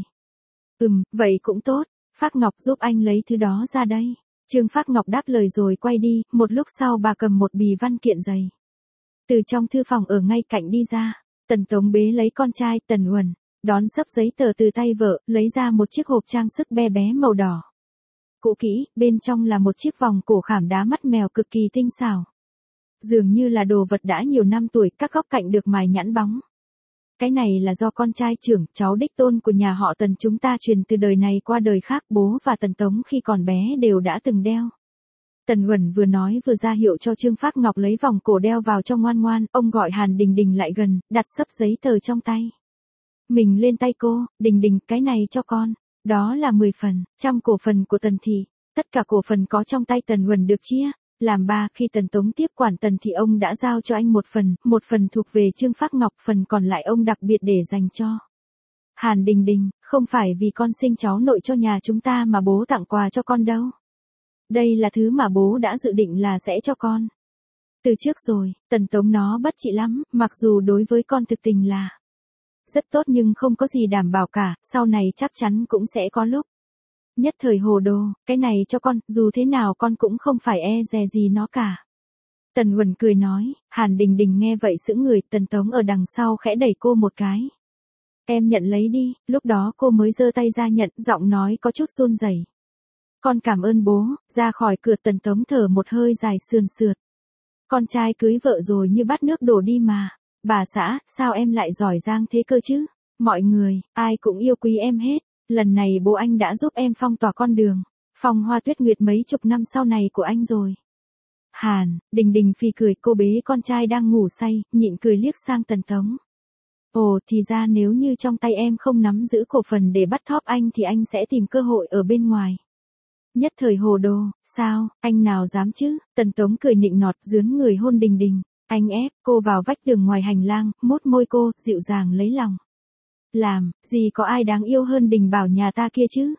Vậy cũng tốt. Phác Ngọc giúp anh lấy thứ đó ra đây. Trương Phác Ngọc đáp lời rồi quay đi. Một lúc sau bà cầm một bì văn kiện dày từ trong thư phòng ở ngay cạnh đi ra. Tần Tống bế lấy con trai. Tần Uẩn đón xấp giấy tờ từ tay vợ, lấy ra một chiếc hộp trang sức bé bé màu đỏ cũ kỹ, bên trong là một chiếc vòng cổ khảm đá mắt mèo cực kỳ tinh xảo. Dường như là đồ vật đã nhiều năm tuổi, các góc cạnh được mài nhẵn bóng. Cái này là do con trai trưởng, cháu đích tôn của nhà họ Tần chúng ta truyền từ đời này qua đời khác. Bố và Tần Tống khi còn bé đều đã từng đeo. Tần Uẩn vừa nói vừa ra hiệu cho Trương Phác Ngọc lấy vòng cổ đeo vào cho Ngoan Ngoan. Ông gọi Hàn Đình Đình lại gần, đặt xấp giấy tờ trong tay mình lên tay cô. Đình Đình, cái này cho con. Đó là 10% cổ phần của Tần thị. Tất cả cổ phần có trong tay Tần Uẩn được chia làm 3. Khi Tần Tống tiếp quản Tần thị, ông đã giao cho anh một phần thuộc về Trương Phác Ngọc, phần còn lại ông đặc biệt để dành cho Hàn Đình Đình. Không phải vì con sinh cháu nội cho nhà chúng ta mà bố tặng quà cho con đâu. Đây là thứ mà bố đã dự định là sẽ cho con từ trước rồi. Tần Tống nó bất trị lắm, mặc dù đối với con thực tình là rất tốt nhưng không có gì đảm bảo cả, sau này chắc chắn cũng sẽ có lúc nhất thời hồ đồ. Cái này cho con, dù thế nào con cũng không phải e dè gì nó cả. Tần Uẩn cười nói. Hàn Đình Đình nghe vậy sững người. Tần Tống ở đằng sau khẽ đẩy cô một cái. Em nhận lấy đi. Lúc đó cô mới giơ tay ra nhận, giọng nói có chút run rẩy. Con cảm ơn bố. Ra khỏi cửa Tần Tống thở một hơi dài sườn sượt. Con trai cưới vợ rồi như bát nước đổ đi mà. Bà xã, sao em lại giỏi giang thế cơ chứ? Mọi người, ai cũng yêu quý em hết. Lần này bố anh đã giúp em phong tỏa con đường, phong hoa tuyết nguyệt mấy chục năm sau này của anh rồi. Hàn, Đình Đình phì cười, cô bế con trai đang ngủ say, nhịn cười liếc sang Tần Tống. Ồ, thì ra nếu như trong tay em không nắm giữ cổ phần để bắt thóp anh thì anh sẽ tìm cơ hội ở bên ngoài. Nhất thời hồ đồ, sao, anh nào dám chứ, Tần Tống cười nịnh nọt dướn người hôn Đình Đình. Anh ép cô vào vách tường ngoài hành lang, mút môi cô, dịu dàng lấy lòng. Làm, gì có ai đáng yêu hơn Đình Bảo nhà ta kia chứ.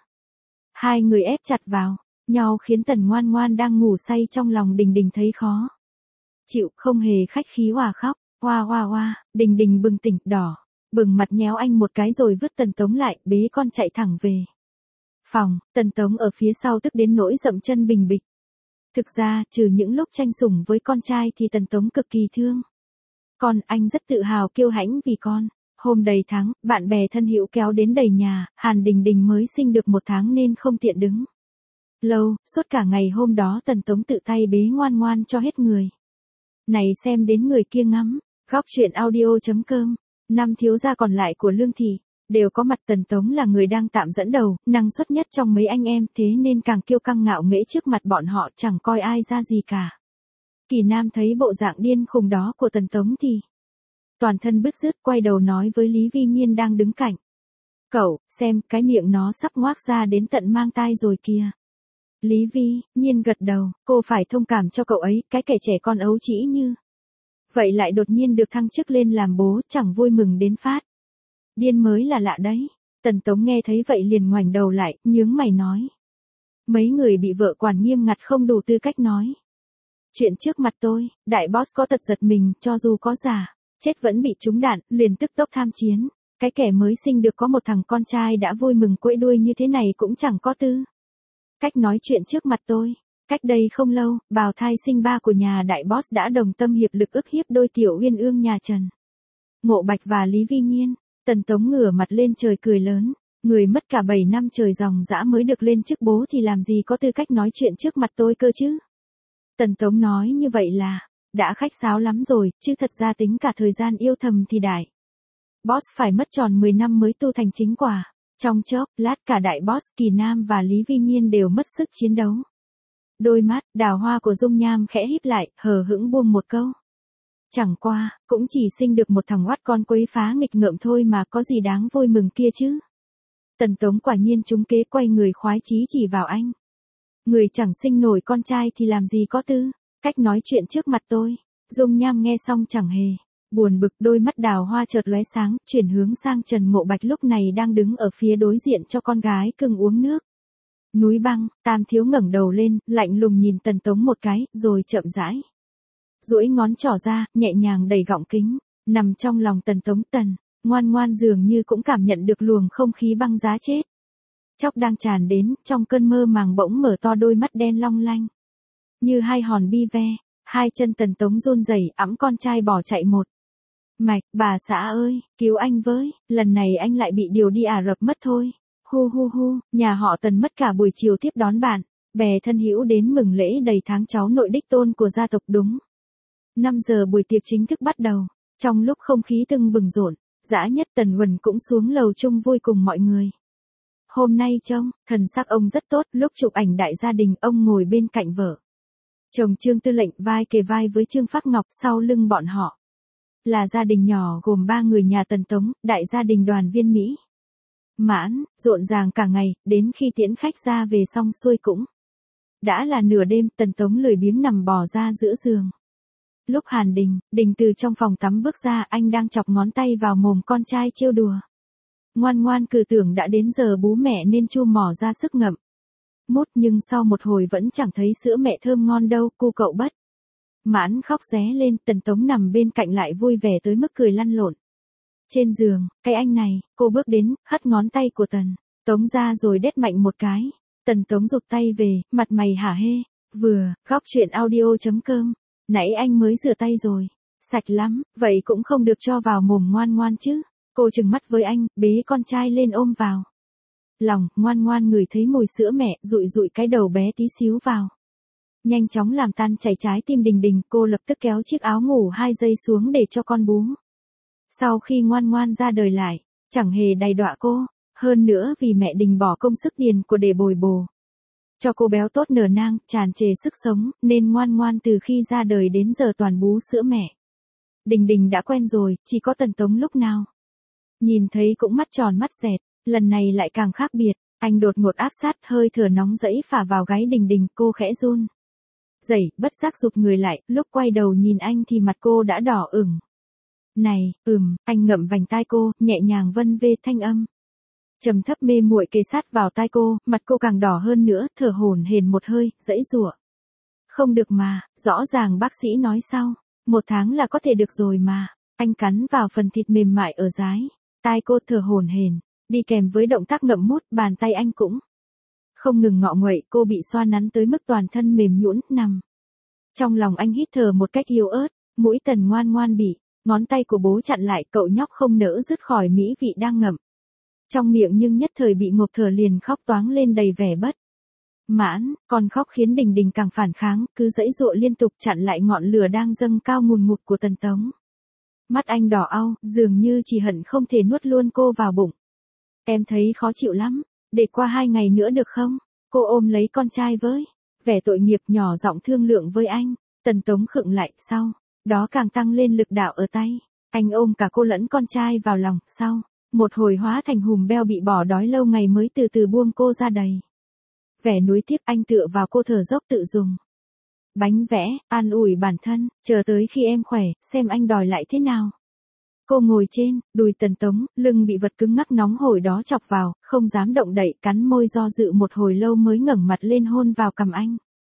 Hai người ép chặt vào nhau khiến Tần Ngoan Ngoan đang ngủ say trong lòng Đình Đình thấy khó chịu, không hề khách khí hòa khóc. Hoa hoa hoa, Đình Đình bừng tỉnh, đỏ bừng mặt nhéo anh một cái rồi vứt Tần Tống lại, bế con chạy thẳng về phòng. Tần Tống ở phía sau tức đến nỗi dậm chân bình bịch. Thực ra, trừ những lúc tranh sủng với con trai thì Tần Tống cực kỳ thương con, anh rất tự hào kiêu hãnh vì con. Hôm đầy tháng, bạn bè thân hữu kéo đến đầy nhà, Hàn Đình Đình mới sinh được 1 tháng nên không tiện đứng lâu, suốt cả ngày hôm đó Tần Tống tự tay bế Ngoan Ngoan cho hết người này xem đến người kia ngắm. Góc truyện audio.com, 5 thiếu gia còn lại của Lương Thị đều có mặt. Tần Tống là người đang tạm dẫn đầu, năng suất nhất trong mấy anh em, thế nên càng kiêu căng ngạo nghễ trước mặt bọn họ, chẳng coi ai ra gì cả. Kỳ Nam thấy bộ dạng điên khùng đó của Tần Tống thì toàn thân bứt rứt, quay đầu nói với Lý Vi Nhiên đang đứng cạnh. Cậu, xem, cái miệng nó sắp ngoác ra đến tận mang tai rồi kìa. Lý Vi Nhiên gật đầu, cô phải thông cảm cho cậu ấy, cái kẻ trẻ con ấu trĩ như vậy lại đột nhiên được thăng chức lên làm bố, chẳng vui mừng đến phát điên mới là lạ đấy. Tần Tống nghe thấy vậy liền ngoảnh đầu lại, nhướng mày nói. Mấy người bị vợ quản nghiêm ngặt không đủ tư cách nói chuyện trước mặt tôi. Đại boss có tật giật mình, cho dù có giả chết vẫn bị trúng đạn, liền tức tốc tham chiến. Cái kẻ mới sinh được có một thằng con trai đã vui mừng quẫy đuôi như thế này cũng chẳng có tư cách nói chuyện trước mặt tôi. Cách đây không lâu, bào thai sinh 3 của nhà đại boss đã đồng tâm hiệp lực ức hiếp đôi tiểu uyên ương nhà Trần Ngộ Bạch và Lý Vi Nhiên. Tần Tống ngửa mặt lên trời cười lớn. Người mất cả 7 năm trời dòng dã mới được lên chức bố thì làm gì có tư cách nói chuyện trước mặt tôi cơ chứ. Tần Tống nói như vậy là đã khách sáo lắm rồi, chứ thật ra tính cả thời gian yêu thầm thì đại boss phải mất tròn 10 năm mới tu thành chính quả. Trong chốc lát cả đại boss Kỳ Nam và Lý Vi Nhiên đều mất sức chiến đấu. Đôi mắt đào hoa của Dung Nham khẽ híp lại, hờ hững buông một câu. Chẳng qua, cũng chỉ sinh được một thằng oát con quấy phá nghịch ngợm thôi mà, có gì đáng vui mừng kia chứ. Tần Tống quả nhiên trúng kế, quay người khoái chí chỉ vào anh. Người chẳng sinh nổi con trai thì làm gì có tư cách nói chuyện trước mặt tôi. Dung Nham nghe xong chẳng hề buồn bực, đôi mắt đào hoa chợt lóe sáng, chuyển hướng sang Trần Ngộ Bạch lúc này đang đứng ở phía đối diện cho con gái cưng uống nước. Núi băng, Tam thiếu ngẩng đầu lên, lạnh lùng nhìn Tần Tống một cái, rồi chậm rãi duỗi ngón trỏ ra, nhẹ nhàng đẩy gọng kính, nằm trong lòng Tần Tống. Tần Ngoan Ngoan dường như cũng cảm nhận được luồng không khí băng giá chết chóc đang tràn đến, trong cơn mơ màng bỗng mở to đôi mắt đen long lanh như hai hòn bi ve. Hai chân Tần Tống run rẩy, ẵm con trai bỏ chạy một mạch. Bà xã ơi, cứu anh với, lần này anh lại bị điều đi Ả Rập mất thôi. Hu hu hu, nhà họ Tần mất cả buổi chiều tiếp đón bạn bè thân hữu đến mừng lễ đầy tháng cháu nội đích tôn của gia tộc. Đúng 5 giờ buổi tiệc chính thức bắt đầu. Trong lúc không khí tưng bừng rộn rã nhất, Tần Uẩn cũng xuống lầu chung vui cùng mọi người. Hôm nay trông thần sắc ông rất tốt. Lúc chụp ảnh đại gia đình, ông ngồi bên cạnh vợ chồng Trương Tư Lệnh, vai kề vai với Trương Phác Ngọc. Sau lưng bọn họ là gia đình nhỏ gồm 3 người nhà Tần Tống, đại gia đình đoàn viên Mỹ mãn, rộn ràng cả ngày, đến khi tiễn khách ra về xong xuôi cũng đã là nửa đêm. Tần Tống lười biếng nằm bò ra giữa giường. Lúc Hàn Đình từ trong phòng tắm bước ra, anh đang chọc ngón tay vào mồm con trai trêu đùa. Ngoan Ngoan cứ tưởng đã đến giờ bú mẹ nên chu mỏ ra sức ngậm mút, nhưng sau một hồi vẫn chẳng thấy sữa mẹ thơm ngon đâu. Cu cậu bất mãn khóc ré lên. Tần Tống nằm bên cạnh lại vui vẻ tới mức cười lăn lộn trên giường. Cái anh này, cô bước đến, hất ngón tay của Tần Tống ra rồi đét mạnh một cái. Tần Tống rụt tay về, mặt mày hả hê. Góc truyện audio.com, nãy anh mới rửa tay rồi. Sạch lắm, vậy cũng không được cho vào mồm Ngoan Ngoan chứ. Cô trừng mắt với anh, bế con trai lên ôm vào lòng. Ngoan Ngoan ngửi thấy mùi sữa mẹ, dụi dụi cái đầu bé tí xíu vào. Nhanh chóng làm tan chảy trái tim Đình Đình, cô lập tức kéo chiếc áo ngủ 2 giây xuống để cho con bú. Sau khi Ngoan Ngoan ra đời lại, chẳng hề đày đọa cô, Hơn nữa vì mẹ Đình bỏ công sức điền của để bồi bổ. Cho cô béo tốt nở nang, tràn trề sức sống, nên ngoan ngoan từ khi ra đời đến giờ toàn bú sữa mẹ. Đình Đình đã quen rồi, chỉ có Tần Tống lúc nào nhìn thấy cũng mắt tròn mắt dẹt, lần này lại càng khác biệt, anh đột ngột áp sát, hơi thở nóng rẫy phả vào gáy Đình Đình, cô khẽ run rẩy, bất giác rụt người lại, lúc quay đầu nhìn anh thì mặt cô đã đỏ ửng. Này, anh ngậm vành tai cô, nhẹ nhàng vân vê thanh âm trầm thấp mê muội kề sát vào tai cô, mặt cô càng đỏ hơn nữa, thở hổn hển một hơi, giãy giụa. Không được mà, rõ ràng bác sĩ nói sau, 1 tháng là có thể được rồi mà. Anh cắn vào phần thịt mềm mại ở dái tai cô, thở hổn hển, đi kèm với động tác ngậm mút, bàn tay anh cũng không ngừng ngọ nguậy, cô bị xoa nắn tới mức toàn thân mềm nhũn nằm. Trong lòng anh hít thở một cách yếu ớt, mũi Tần ngoan ngoan bị ngón tay của bố chặn lại, cậu nhóc không nỡ dứt khỏi mỹ vị đang ngậm trong miệng, nhưng nhất thời bị ngộp thở liền khóc toáng lên đầy vẻ bất mãn, còn khóc khiến Đình Đình càng phản kháng, cứ giãy giụa liên tục chặn lại ngọn lửa đang dâng cao ngùn ngụt của Tần Tống. Mắt anh đỏ au, dường như chỉ hận không thể nuốt luôn cô vào bụng. Em thấy khó chịu lắm, để qua 2 ngày nữa được không? Cô ôm lấy con trai với vẻ tội nghiệp, nhỏ giọng thương lượng với anh. Tần Tống khựng lại, sau đó càng tăng lên lực đạo ở tay. Anh ôm cả cô lẫn con trai vào lòng, sau một hồi hóa thành hùm beo bị bỏ đói lâu ngày mới từ từ buông cô ra đầy vẻ nuối tiếc. Anh tựa vào cô thở dốc, tự dùng bánh vẽ an ủi bản thân, chờ tới khi em khỏe, xem anh đòi lại thế nào. Cô ngồi trên đùi Tần Tống, lưng bị vật cứng ngắc nóng hổi đó chọc vào, không dám động đậy, cắn môi do dự một hồi lâu mới ngẩng mặt lên hôn vào cằm anh.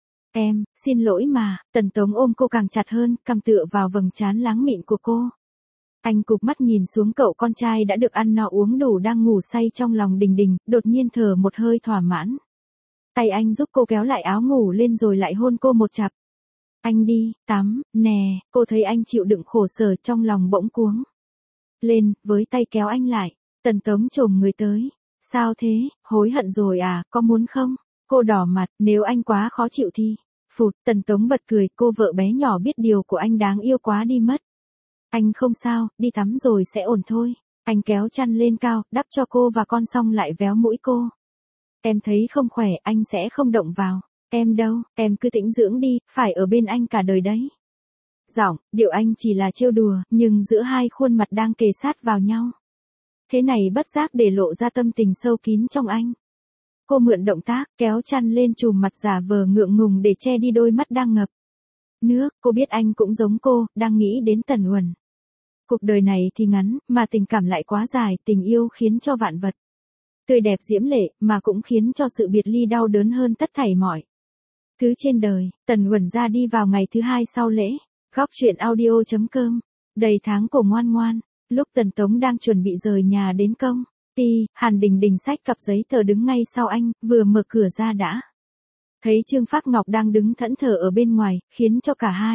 Em, xin lỗi mà. Tần Tống ôm cô càng chặt hơn, cằm tựa vào vầng trán láng mịn của cô. Anh cụp mắt nhìn xuống cậu con trai đã được ăn no uống đủ đang ngủ say trong lòng Đình Đình, đột nhiên thở một hơi thỏa mãn. Tay anh giúp cô kéo lại áo ngủ lên rồi lại hôn cô một chặp. Anh đi tắm nè. Cô thấy anh chịu đựng khổ sở, trong lòng bỗng cuống lên, với tay kéo anh lại. Tần Tống chồm người tới. Sao thế, hối hận rồi à, có muốn không? Cô đỏ mặt, nếu anh quá khó chịu thì phụt. Tần Tống bật cười, cô vợ bé nhỏ biết điều của anh đáng yêu quá đi mất. Anh không sao, đi tắm rồi sẽ ổn thôi. Anh kéo chăn lên cao, đắp cho cô và con xong lại véo mũi cô. Em thấy không khỏe, anh sẽ không động vào em đâu, em cứ tĩnh dưỡng đi, phải ở bên anh cả đời đấy. Giọng, điệu anh chỉ là trêu đùa, nhưng giữa hai khuôn mặt đang kề sát vào nhau. Thế này bất giác để lộ ra tâm tình sâu kín trong anh. Cô mượn động tác, kéo chăn lên trùm mặt giả vờ ngượng ngùng để che đi đôi mắt đang ngập nước. Cô biết anh cũng giống cô, đang nghĩ đến Tần Uẩn. Cuộc đời này thì ngắn, mà tình cảm lại quá dài, tình yêu khiến cho vạn vật tươi đẹp diễm lệ, mà cũng khiến cho sự biệt ly đau đớn hơn tất thảy mọi thứ trên đời. Tần Uẩn ra đi vào ngày thứ 2 sau lễ. Góc truyện audio.com. Đầy tháng cổ ngoan ngoan. Lúc Tần Tống đang chuẩn bị rời nhà đến công ty, Hàn Đình Đình xách cặp giấy tờ đứng ngay sau anh, vừa mở cửa ra đã thấy Trương Phác Ngọc đang đứng thẫn thờ ở bên ngoài, khiến cho cả hai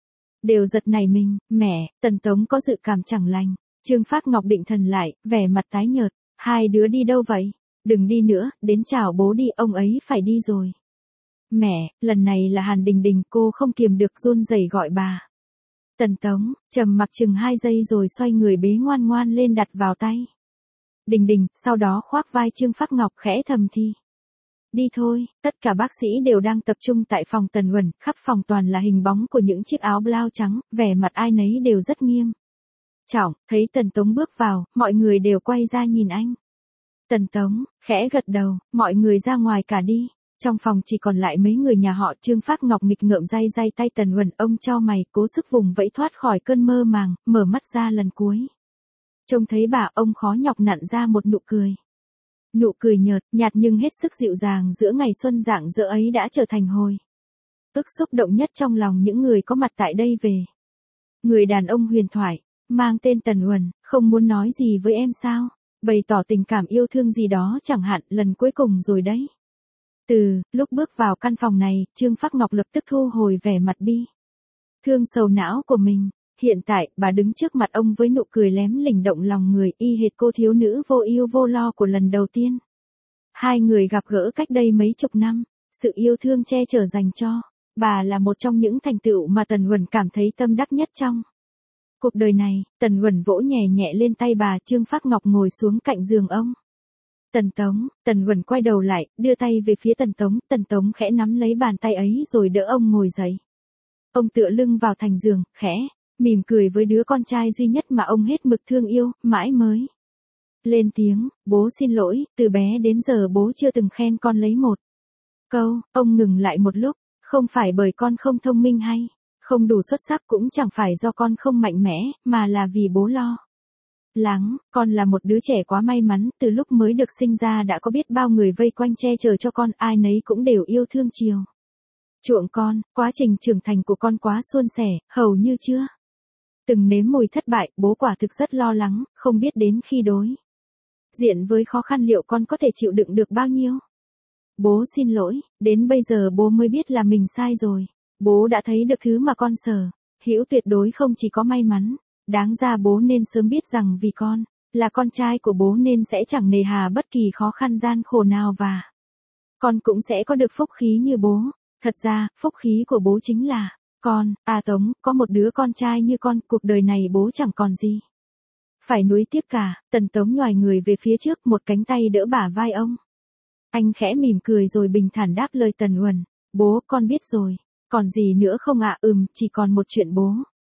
đều giật nảy mình. Mẹ, Tần Tống có dự cảm chẳng lành. Trương Phác Ngọc định thần lại, vẻ mặt tái nhợt. Hai đứa đi đâu vậy? Đừng đi nữa, đến chào bố đi, ông ấy phải đi rồi. Mẹ, lần này là Hàn Đình Đình, cô không kiềm được run rẩy gọi bà. Tần Tống, trầm mặc chừng 2 giây rồi xoay người bế ngoan ngoan lên đặt vào tay Đình Đình, sau đó khoác vai Trương Phác Ngọc khẽ thầm thì. Đi thôi. Tất cả bác sĩ đều đang tập trung tại phòng Tần Uẩn, khắp phòng toàn là hình bóng của những chiếc áo blau trắng, vẻ mặt ai nấy đều rất nghiêm trọng. Thấy Tần Tống bước vào, mọi người đều quay ra nhìn anh. Tần Tống, khẽ gật đầu, mọi người ra ngoài cả đi. Trong phòng chỉ còn lại mấy người nhà họ Trương. Phác Ngọc nghịch ngợm day day tay Tần Uẩn, ông chau mày, cố sức vùng vẫy thoát khỏi cơn mơ màng, mở mắt ra lần cuối. Trông thấy bà, ông khó nhọc nặn ra một nụ cười. Nụ cười nhợt, nhạt nhưng hết sức dịu dàng giữa ngày xuân rạng rỡ ấy đã trở thành hồi ức xúc động nhất trong lòng những người có mặt tại đây về người đàn ông huyền thoại, mang tên Tần Uẩn. Không muốn nói gì với em sao? Bày tỏ tình cảm yêu thương gì đó chẳng hạn, lần cuối cùng rồi đấy. Từ lúc bước vào căn phòng này, Trương Phác Ngọc lập tức thu hồi vẻ mặt bi thương sầu não của mình. Hiện tại, bà đứng trước mặt ông với nụ cười lém lỉnh động lòng người, y hệt cô thiếu nữ vô ưu vô lo của lần đầu tiên hai người gặp gỡ cách đây mấy chục năm. Sự yêu thương che chở dành cho bà là một trong những thành tựu mà Tần Uẩn cảm thấy tâm đắc nhất trong cuộc đời này. Tần Uẩn vỗ nhẹ nhẹ lên tay bà. Trương Phác Ngọc ngồi xuống cạnh giường ông. Tần Tống, Tần Uẩn quay đầu lại, đưa tay về phía Tần Tống khẽ nắm lấy bàn tay ấy rồi đỡ ông ngồi dậy. Ông tựa lưng vào thành giường, khẽ, mỉm cười với đứa con trai duy nhất mà ông hết mực thương yêu, mãi mới lên tiếng, bố xin lỗi, từ bé đến giờ bố chưa từng khen con lấy một câu. Ông ngừng lại một lúc, không phải bởi con không thông minh hay không đủ xuất sắc, cũng chẳng phải do con không mạnh mẽ, mà là vì bố lo lắng. Con là một đứa trẻ quá may mắn, từ lúc mới được sinh ra đã có biết bao người vây quanh che chở cho con, ai nấy cũng đều yêu thương chiều chuộng con. Quá trình trưởng thành của con quá suôn sẻ, hầu như chưa từng nếm mùi thất bại. Bố quả thực rất lo lắng, không biết đến khi đối diện với khó khăn liệu con có thể chịu đựng được bao nhiêu. Bố xin lỗi, đến bây giờ bố mới biết là mình sai rồi. Bố đã thấy được thứ mà con sở hữu tuyệt đối không chỉ có may mắn. Đáng ra bố nên sớm biết rằng vì con là con trai của bố nên sẽ chẳng nề hà bất kỳ khó khăn gian khổ nào, và con cũng sẽ có được phúc khí như bố. Thật ra, phúc khí của bố chính là con. Tống, có một đứa con trai như con, cuộc đời này bố chẳng còn gì phải nuối tiếc cả. Tần Tống nhoài người về phía trước, một cánh tay đỡ bả vai ông. Anh khẽ mỉm cười rồi bình thản đáp lời Tần Uẩn. Bố, con biết rồi. Còn gì nữa không ạ? Chỉ còn một chuyện bố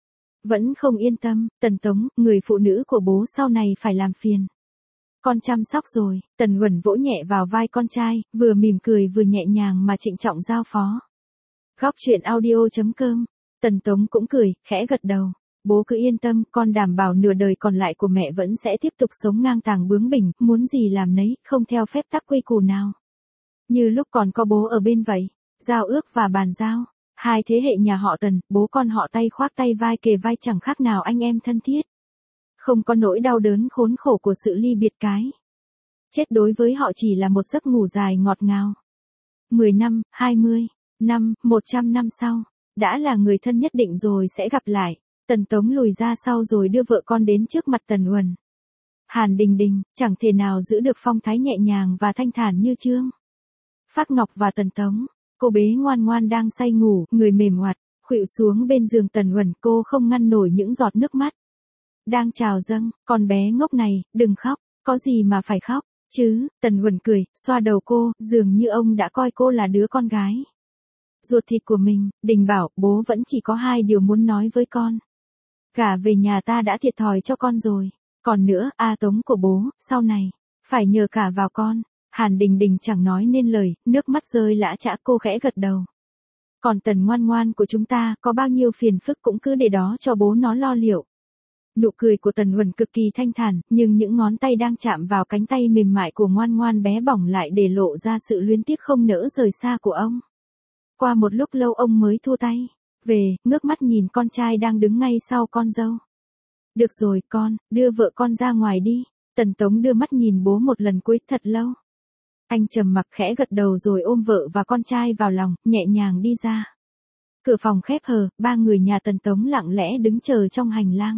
vẫn không yên tâm. Tần Tống, người phụ nữ của bố sau này phải làm phiền con chăm sóc rồi. Tần Uẩn vỗ nhẹ vào vai con trai, vừa mỉm cười vừa nhẹ nhàng mà trịnh trọng giao phó. Góc truyện audio.com. Tần Tống cũng cười, khẽ gật đầu. Bố cứ yên tâm, con đảm bảo nửa đời còn lại của mẹ vẫn sẽ tiếp tục sống ngang tàng bướng bỉnh, muốn gì làm nấy, không theo phép tắc quy củ nào. Như lúc còn có bố ở bên vậy. Giao ước và bàn giao. Hai thế hệ nhà họ Tần, bố con họ tay khoác tay vai kề vai chẳng khác nào anh em thân thiết. Không có nỗi đau đớn khốn khổ của sự ly biệt cái chết đối với họ chỉ là một giấc ngủ dài ngọt ngào. 10 năm, 20 năm, 100 năm sau, đã là người thân nhất định rồi sẽ gặp lại. Tần Tống lùi ra sau rồi đưa vợ con đến trước mặt Tần Uẩn. Hàn Đình Đình, chẳng thể nào giữ được phong thái nhẹ nhàng và thanh thản như Trương Phác Ngọc và Tần Tống. Cô bé ngoan ngoan đang say ngủ, người mềm oặt, khuỵu xuống bên giường Tần Uẩn, cô không ngăn nổi những giọt nước mắt đang trào dâng. Con bé ngốc này, đừng khóc, có gì mà phải khóc chứ? Tần Uẩn cười, xoa đầu cô, dường như ông đã coi cô là đứa con gái ruột thịt của mình. Đình bảo, bố vẫn chỉ có hai điều muốn nói với con. Cả về nhà ta đã thiệt thòi cho con rồi. Còn nữa, Tống của bố, sau này phải nhờ cả vào con. Hàn Đình Đình chẳng nói nên lời, nước mắt rơi lã chã, cô khẽ gật đầu. Còn Tần ngoan ngoan của chúng ta, có bao nhiêu phiền phức cũng cứ để đó cho bố nó lo liệu. Nụ cười của Tần Uẩn cực kỳ thanh thản, nhưng những ngón tay đang chạm vào cánh tay mềm mại của ngoan ngoan bé bỏng lại để lộ ra sự luyến tiếc không nỡ rời xa của ông. Qua một lúc lâu ông mới thua tay về, ngước mắt nhìn con trai đang đứng ngay sau con dâu. Được rồi con, đưa vợ con ra ngoài đi. Tần Tống đưa mắt nhìn bố một lần cuối thật lâu. Anh trầm mặc khẽ gật đầu rồi ôm vợ và con trai vào lòng, nhẹ nhàng đi ra. Cửa phòng khép hờ, ba người nhà Tần Tống lặng lẽ đứng chờ trong hành lang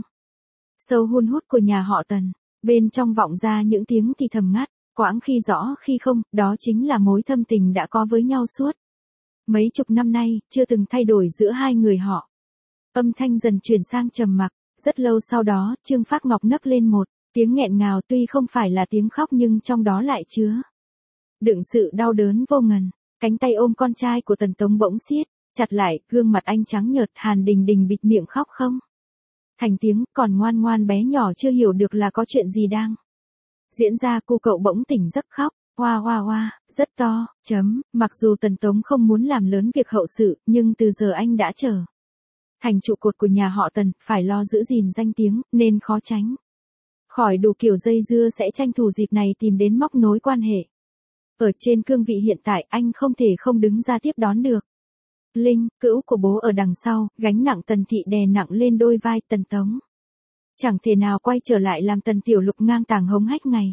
sâu hun hút của nhà họ Tần. Bên trong vọng ra những tiếng thì thầm ngắt, quãng khi rõ khi không, đó chính là mối thâm tình đã có với nhau suốt mấy chục năm nay, chưa từng thay đổi giữa hai người họ. Âm thanh dần chuyển sang trầm mặc, rất lâu sau đó, Trương Phác Ngọc nấc lên một tiếng nghẹn ngào, tuy không phải là tiếng khóc nhưng trong đó lại chứa đựng sự đau đớn vô ngần. Cánh tay ôm con trai của Tần Tống bỗng siết chặt lại, gương mặt anh trắng nhợt. Hàn Đình Đình bịt miệng khóc không thành tiếng, còn ngoan ngoan bé nhỏ chưa hiểu được là có chuyện gì đang diễn ra. Cô cậu bỗng tỉnh giấc khóc, hoa hoa hoa, rất to, mặc dù Tần Tống không muốn làm lớn việc hậu sự, nhưng từ giờ anh đã trở thành trụ cột của nhà họ Tần, phải lo giữ gìn danh tiếng, nên khó tránh khỏi đủ kiểu dây dưa, sẽ tranh thủ dịp này tìm đến móc nối quan hệ. Ở trên cương vị hiện tại, anh không thể không đứng ra tiếp đón được. Linh, cữu của bố ở đằng sau, gánh nặng Tần Thị đè nặng lên đôi vai Tần Tống. Chẳng thể nào quay trở lại làm Tần Tiểu Lục ngang tàng hống hách ngày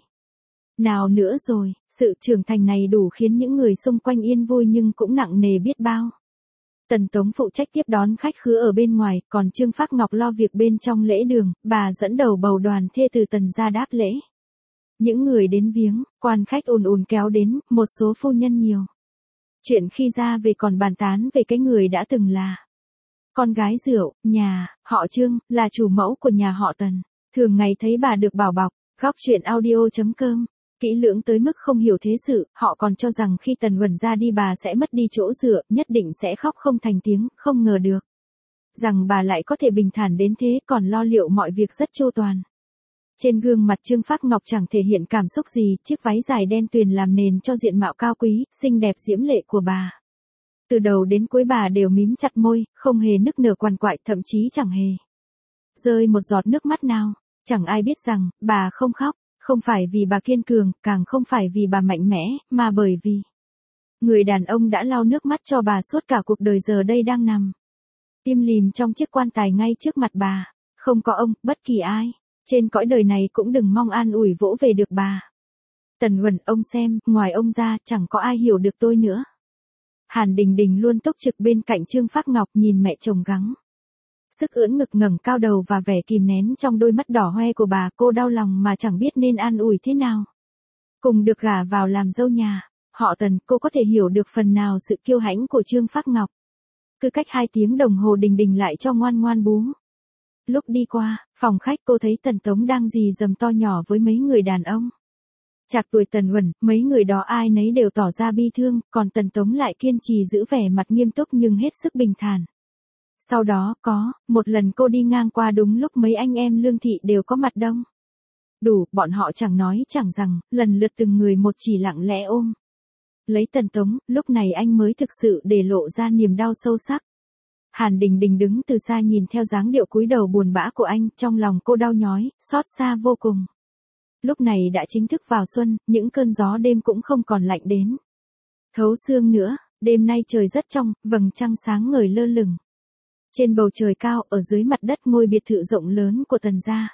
nào nữa rồi. Sự trưởng thành này đủ khiến những người xung quanh yên vui nhưng cũng nặng nề biết bao. Tần Tống phụ trách tiếp đón khách khứa ở bên ngoài, còn Trương Phác Ngọc lo việc bên trong lễ đường. Bà dẫn đầu bầu đoàn thê từ Tần ra đáp lễ. Những người đến viếng, quan khách ùn ùn kéo đến, một số phu nhân nhiều chuyện khi ra về còn bàn tán về cái người đã từng là con gái rượu nhà họ Trương, là chủ mẫu của nhà họ Tần. Thường ngày thấy bà được bảo bọc. Góc truyện audio.com Kỹ lưỡng tới mức không hiểu thế sự, họ còn cho rằng khi Tần Uẩn ra đi bà sẽ mất đi chỗ dựa, nhất định sẽ khóc không thành tiếng, không ngờ được. Rằng bà lại có thể bình thản đến thế, còn lo liệu mọi việc rất chu toàn. Trên gương mặt Trương Phác Ngọc chẳng thể hiện cảm xúc gì, chiếc váy dài đen tuyền làm nền cho diện mạo cao quý, xinh đẹp diễm lệ của bà. Từ đầu đến cuối bà đều mím chặt môi, không hề nức nở quằn quại, thậm chí chẳng hề rơi một giọt nước mắt nào. Chẳng ai biết rằng, bà không khóc, không phải vì bà kiên cường, càng không phải vì bà mạnh mẽ, mà bởi vì người đàn ông đã lau nước mắt cho bà suốt cả cuộc đời giờ đây đang nằm im lìm trong chiếc quan tài ngay trước mặt bà. Không có ông, bất kỳ ai trên cõi đời này cũng đừng mong an ủi vỗ về được bà. Tần Uẩn, ông xem, ngoài ông ra, chẳng có ai hiểu được tôi nữa. Hàn Đình Đình luôn túc trực bên cạnh Trương Phác Ngọc, nhìn mẹ chồng gắng sức ưỡn ngực, ngẩng cao đầu và vẻ kìm nén trong đôi mắt đỏ hoe của bà, cô đau lòng mà chẳng biết nên an ủi thế nào. Cùng được gả vào làm dâu nhà họ Tần, cô có thể hiểu được phần nào sự kiêu hãnh của Trương Phác Ngọc. Cứ cách 2 tiếng đồng hồ Đình Đình lại cho ngoan ngoan bú. Lúc đi qua phòng khách, cô thấy Tần Tống đang rì rầm to nhỏ với mấy người đàn ông trạc tuổi Tần Uẩn. Mấy người đó ai nấy đều tỏ ra bi thương, còn Tần Tống lại kiên trì giữ vẻ mặt nghiêm túc nhưng hết sức bình thản. Sau đó, có một lần cô đi ngang qua đúng lúc mấy anh em Lương Thị đều có mặt đông đủ, bọn họ chẳng nói chẳng rằng, lần lượt từng người một chỉ lặng lẽ ôm lấy Tần Tống. Lúc này anh mới thực sự để lộ ra niềm đau sâu sắc. Hàn Đình Đình đứng từ xa nhìn theo dáng điệu cúi đầu buồn bã của anh, trong lòng cô đau nhói, xót xa vô cùng. Lúc này đã chính thức vào xuân, những cơn gió đêm cũng không còn lạnh đến thấu xương nữa. Đêm nay trời rất trong, vầng trăng sáng ngời lơ lửng trên bầu trời cao. Ở dưới mặt đất ngôi biệt thự rộng lớn của Tần gia,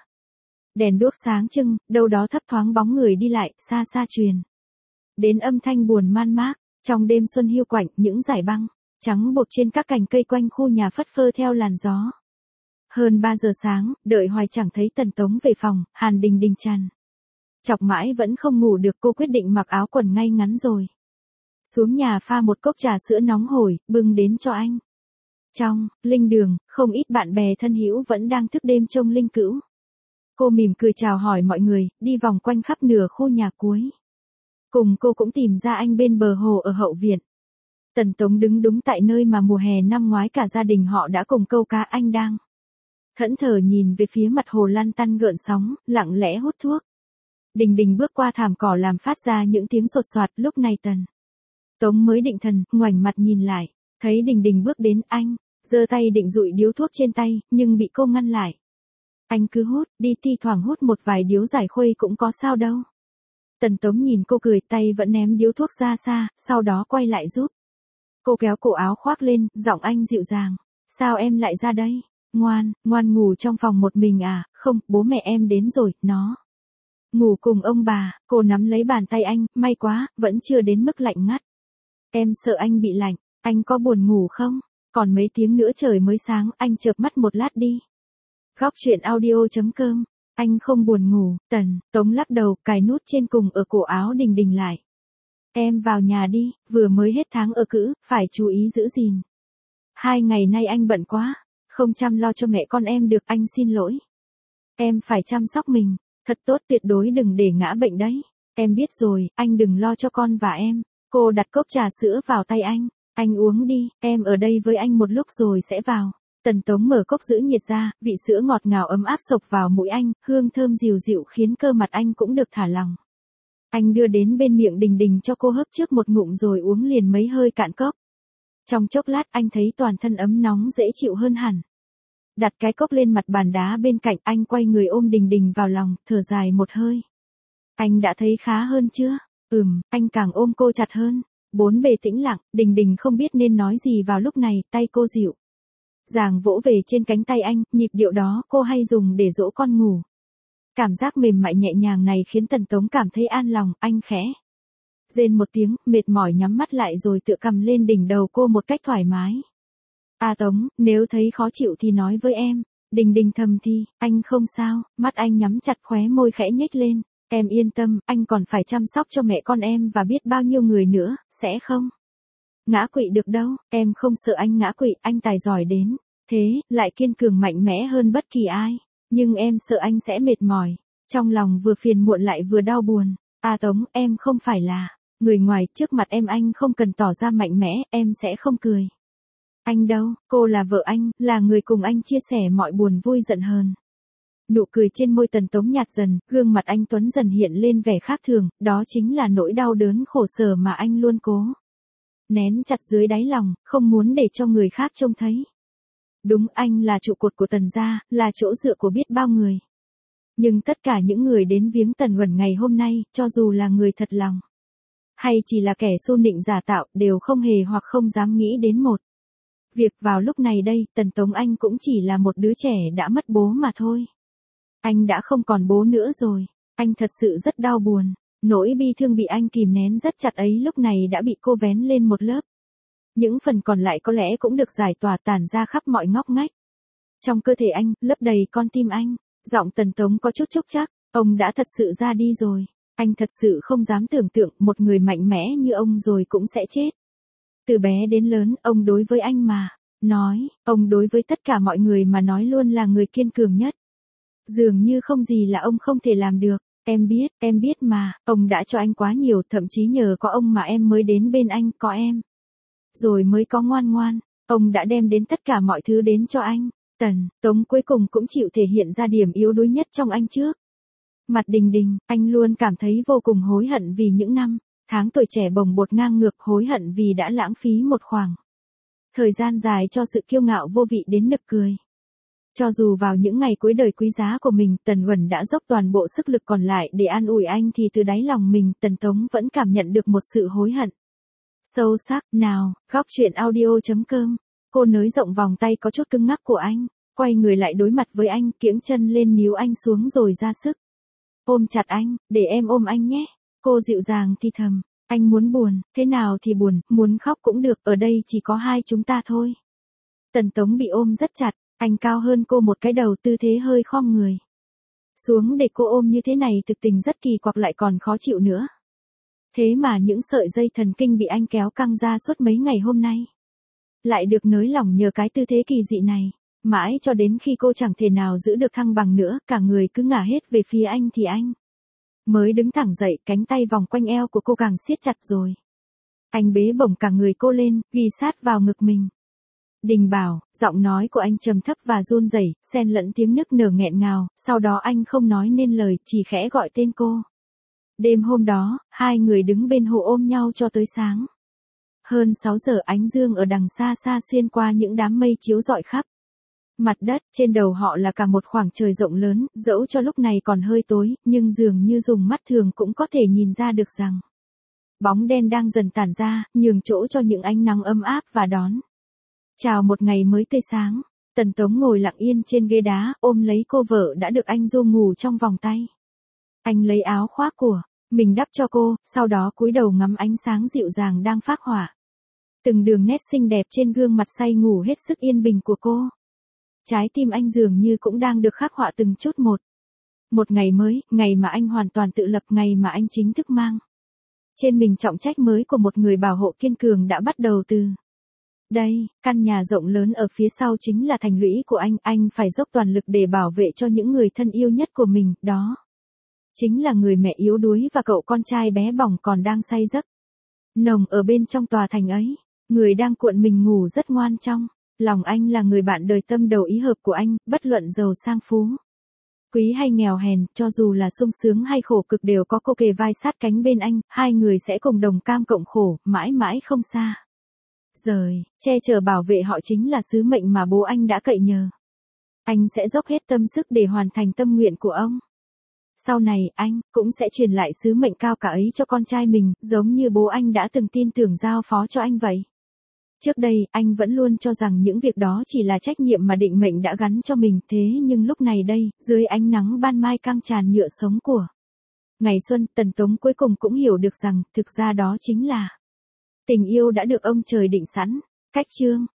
đèn đuốc sáng trưng, đâu đó thấp thoáng bóng người đi lại, xa xa truyền đến âm thanh buồn man mác. Trong đêm xuân hiu quạnh, những dải băng trắng buộc trên các cành cây quanh khu nhà phất phơ theo làn gió. Hơn 3 giờ sáng, đợi hoài chẳng thấy Tần Tống về phòng, Hàn Đình Đình trằn chọc mãi vẫn không ngủ được. Cô quyết định mặc áo quần ngay ngắn rồi xuống nhà pha một cốc trà sữa nóng hổi, bưng đến cho anh. Trong linh đường, không ít bạn bè thân hữu vẫn đang thức đêm trông linh cữu. Cô mỉm cười chào hỏi mọi người, đi vòng quanh khắp nửa khu nhà cuối. Cùng cô cũng tìm ra anh bên bờ hồ ở hậu viện. Tần Tống đứng đúng tại nơi mà mùa hè năm ngoái cả gia đình họ đã cùng câu cá. Anh đang thẫn thờ nhìn về phía mặt hồ lăn tăn gợn sóng, lặng lẽ hút thuốc. Đình Đình bước qua thảm cỏ làm phát ra những tiếng sột soạt. Lúc này Tần Tống mới định thần, ngoảnh mặt nhìn lại, thấy Đình Đình bước đến. Anh giơ tay định dụi điếu thuốc trên tay, nhưng bị cô ngăn lại. Anh cứ hút đi, thi thoảng hút một vài điếu giải khuây cũng có sao đâu. Tần Tống nhìn cô cười, tay vẫn ném điếu thuốc ra xa, sau đó quay lại giúp cô kéo cổ áo khoác lên, giọng anh dịu dàng. Sao em lại ra đây? Ngoan ngủ trong phòng một mình à? Không, bố mẹ em đến rồi, nó ngủ cùng ông bà. Cô nắm lấy bàn tay anh, may quá, vẫn chưa đến mức lạnh ngắt. Em sợ anh bị lạnh, anh có buồn ngủ không? Còn mấy tiếng nữa trời mới sáng, anh chợp mắt một lát đi. Góc truyện audio.com. Anh không buồn ngủ. Tần Tống lắc đầu, cài nút trên cùng ở cổ áo Đình Đình lại. Em vào nhà đi, vừa mới hết tháng ở cữ, phải chú ý giữ gìn. 2 ngày nay anh bận quá, không chăm lo cho mẹ con em được, anh xin lỗi. Em phải chăm sóc mình, thật tốt, tuyệt đối đừng để ngã bệnh đấy. Em biết rồi, anh đừng lo cho con và em. Cô đặt cốc trà sữa vào tay anh uống đi, em ở đây với anh một lúc rồi sẽ vào. Tần Tống mở cốc giữ nhiệt ra, vị sữa ngọt ngào ấm áp xộc vào mũi anh, hương thơm dịu dịu khiến cơ mặt anh cũng được thả lỏng. Anh đưa đến bên miệng Đình Đình cho cô hớp trước một ngụm rồi uống liền mấy hơi cạn cốc. Trong chốc lát anh thấy toàn thân ấm nóng dễ chịu hơn hẳn. Đặt cái cốc lên mặt bàn đá bên cạnh, anh quay người ôm Đình Đình vào lòng, thở dài một hơi. Anh đã thấy khá hơn chưa? Anh càng ôm cô chặt hơn. Bốn bề tĩnh lặng, Đình Đình không biết nên nói gì vào lúc này, tay cô dịu dàng vỗ về trên cánh tay anh, nhịp điệu đó cô hay dùng để dỗ con ngủ. Cảm giác mềm mại nhẹ nhàng này khiến Tần Tống cảm thấy an lòng. Anh khẽ rên một tiếng, mệt mỏi nhắm mắt lại rồi tựa cầm lên đỉnh đầu cô một cách thoải mái. Tống, nếu thấy khó chịu thì nói với em. Đình Đình thầm thì, anh không sao. Mắt anh nhắm chặt, khóe môi khẽ nhếch lên. Em yên tâm, anh còn phải chăm sóc cho mẹ con em và biết bao nhiêu người nữa, sẽ không ngã quỵ được đâu. Em không sợ anh ngã quỵ, anh tài giỏi đến thế, lại kiên cường mạnh mẽ hơn bất kỳ ai. Nhưng em sợ anh sẽ mệt mỏi. Trong lòng vừa phiền muộn lại vừa đau buồn. Tống, em không phải là người ngoài, trước mặt em anh không cần tỏ ra mạnh mẽ, em sẽ không cười. Anh đâu, cô là vợ anh, là người cùng anh chia sẻ mọi buồn vui giận hờn. Nụ cười trên môi Tần Tống nhạt dần, gương mặt anh Tuấn dần hiện lên vẻ khác thường, đó chính là nỗi đau đớn khổ sở mà anh luôn cố nén chặt dưới đáy lòng, không muốn để cho người khác trông thấy. Đúng, anh là trụ cột của Tần gia, là chỗ dựa của biết bao người. Nhưng tất cả những người đến viếng Tần Uẩn ngày hôm nay, cho dù là người thật lòng, hay chỉ là kẻ xu nịnh giả tạo, đều không hề hoặc không dám nghĩ đến một việc vào lúc này đây, Tần Tống Anh cũng chỉ là một đứa trẻ đã mất bố mà thôi. Anh đã không còn bố nữa rồi. Anh thật sự rất đau buồn. Nỗi bi thương bị anh kìm nén rất chặt ấy lúc này đã bị cô vén lên một lớp. Những phần còn lại có lẽ cũng được giải tỏa tản ra khắp mọi ngóc ngách. Trong cơ thể anh, lấp đầy con tim anh. Giọng Tần Tống có chút chốc chắc. Ông đã thật sự ra đi rồi. Anh thật sự không dám tưởng tượng một người mạnh mẽ như ông rồi cũng sẽ chết. Từ bé đến lớn, ông đối với anh mà nói, ông đối với tất cả mọi người mà nói luôn là người kiên cường nhất. Dường như không gì là ông không thể làm được. Em biết mà, ông đã cho anh quá nhiều, thậm chí nhờ có ông mà em mới đến bên anh, có em. Rồi mới có ngoan ngoan, ông đã đem đến tất cả mọi thứ đến cho anh. Tần Tống cuối cùng cũng chịu thể hiện ra điểm yếu đuối nhất trong anh trước. Mặt đình đình, anh luôn cảm thấy vô cùng hối hận vì những năm tháng tuổi trẻ bồng bột ngang ngược, hối hận vì đã lãng phí một khoảng thời gian dài cho sự kiêu ngạo vô vị đến nực cười. Cho dù vào những ngày cuối đời quý giá của mình, Tần Uẩn đã dốc toàn bộ sức lực còn lại để an ủi anh thì từ đáy lòng mình, Tần Tống vẫn cảm nhận được một sự hối hận sâu sắc. Nào, góc truyện audio.com. Cô nới rộng vòng tay có chút cứng ngắc của anh, quay người lại đối mặt với anh, kiễng chân lên níu anh xuống rồi ra sức ôm chặt anh, để em ôm anh nhé. Cô dịu dàng thì thầm, anh muốn buồn, thế nào thì buồn, muốn khóc cũng được, ở đây chỉ có hai chúng ta thôi. Tần Tống bị ôm rất chặt, anh cao hơn cô một cái đầu, tư thế hơi khom người xuống để cô ôm như thế này thực tình rất kỳ quặc lại còn khó chịu nữa. Thế mà những sợi dây thần kinh bị anh kéo căng ra suốt mấy ngày hôm nay lại được nới lỏng nhờ cái tư thế kỳ dị này. Mãi cho đến khi cô chẳng thể nào giữ được thăng bằng nữa, cả người cứ ngả hết về phía anh thì anh mới đứng thẳng dậy, cánh tay vòng quanh eo của cô càng siết chặt rồi. Anh bế bổng cả người cô lên, ghi sát vào ngực mình. Đình bảo, giọng nói của anh trầm thấp và run rẩy, xen lẫn tiếng nức nở nghẹn ngào, sau đó anh không nói nên lời, chỉ khẽ gọi tên cô. Đêm hôm đó, hai người đứng bên hồ ôm nhau cho tới sáng. Hơn 6 giờ ánh dương ở đằng xa xa xuyên qua những đám mây chiếu rọi khắp mặt đất, trên đầu họ là cả một khoảng trời rộng lớn, dẫu cho lúc này còn hơi tối, nhưng dường như dùng mắt thường cũng có thể nhìn ra được rằng bóng đen đang dần tản ra, nhường chỗ cho những ánh nắng ấm áp và đón chào một ngày mới tươi sáng. Tần Tống ngồi lặng yên trên ghế đá, ôm lấy cô vợ đã được anh ru ngủ trong vòng tay. Anh lấy áo khoác của mình đắp cho cô, sau đó cúi đầu ngắm ánh sáng dịu dàng đang phác họa từng đường nét xinh đẹp trên gương mặt say ngủ hết sức yên bình của cô. Trái tim anh dường như cũng đang được khắc họa từng chút một. Một ngày mới, ngày mà anh hoàn toàn tự lập, ngày mà anh chính thức mang trên mình trọng trách mới của một người bảo hộ kiên cường đã bắt đầu từ đây. Căn nhà rộng lớn ở phía sau chính là thành lũy của anh phải dốc toàn lực để bảo vệ cho những người thân yêu nhất của mình, đó chính là người mẹ yếu đuối và cậu con trai bé bỏng còn đang say giấc nồng ở bên trong tòa thành ấy, người đang cuộn mình ngủ rất ngoan trong lòng anh, là người bạn đời tâm đầu ý hợp của anh, bất luận giàu sang phú quý hay nghèo hèn, cho dù là sung sướng hay khổ cực đều có cô kề vai sát cánh bên anh, hai người sẽ cùng đồng cam cộng khổ, mãi mãi không xa rời, che chở bảo vệ họ chính là sứ mệnh mà bố anh đã cậy nhờ. Anh sẽ dốc hết tâm sức để hoàn thành tâm nguyện của ông. Sau này, anh cũng sẽ truyền lại sứ mệnh cao cả ấy cho con trai mình, giống như bố anh đã từng tin tưởng giao phó cho anh vậy. Trước đây, anh vẫn luôn cho rằng những việc đó chỉ là trách nhiệm mà định mệnh đã gắn cho mình, thế nhưng lúc này đây, dưới ánh nắng ban mai căng tràn nhựa sống của ngày xuân, Tần Tống cuối cùng cũng hiểu được rằng, thực ra đó chính là tình yêu đã được ông trời định sẵn. Cách chương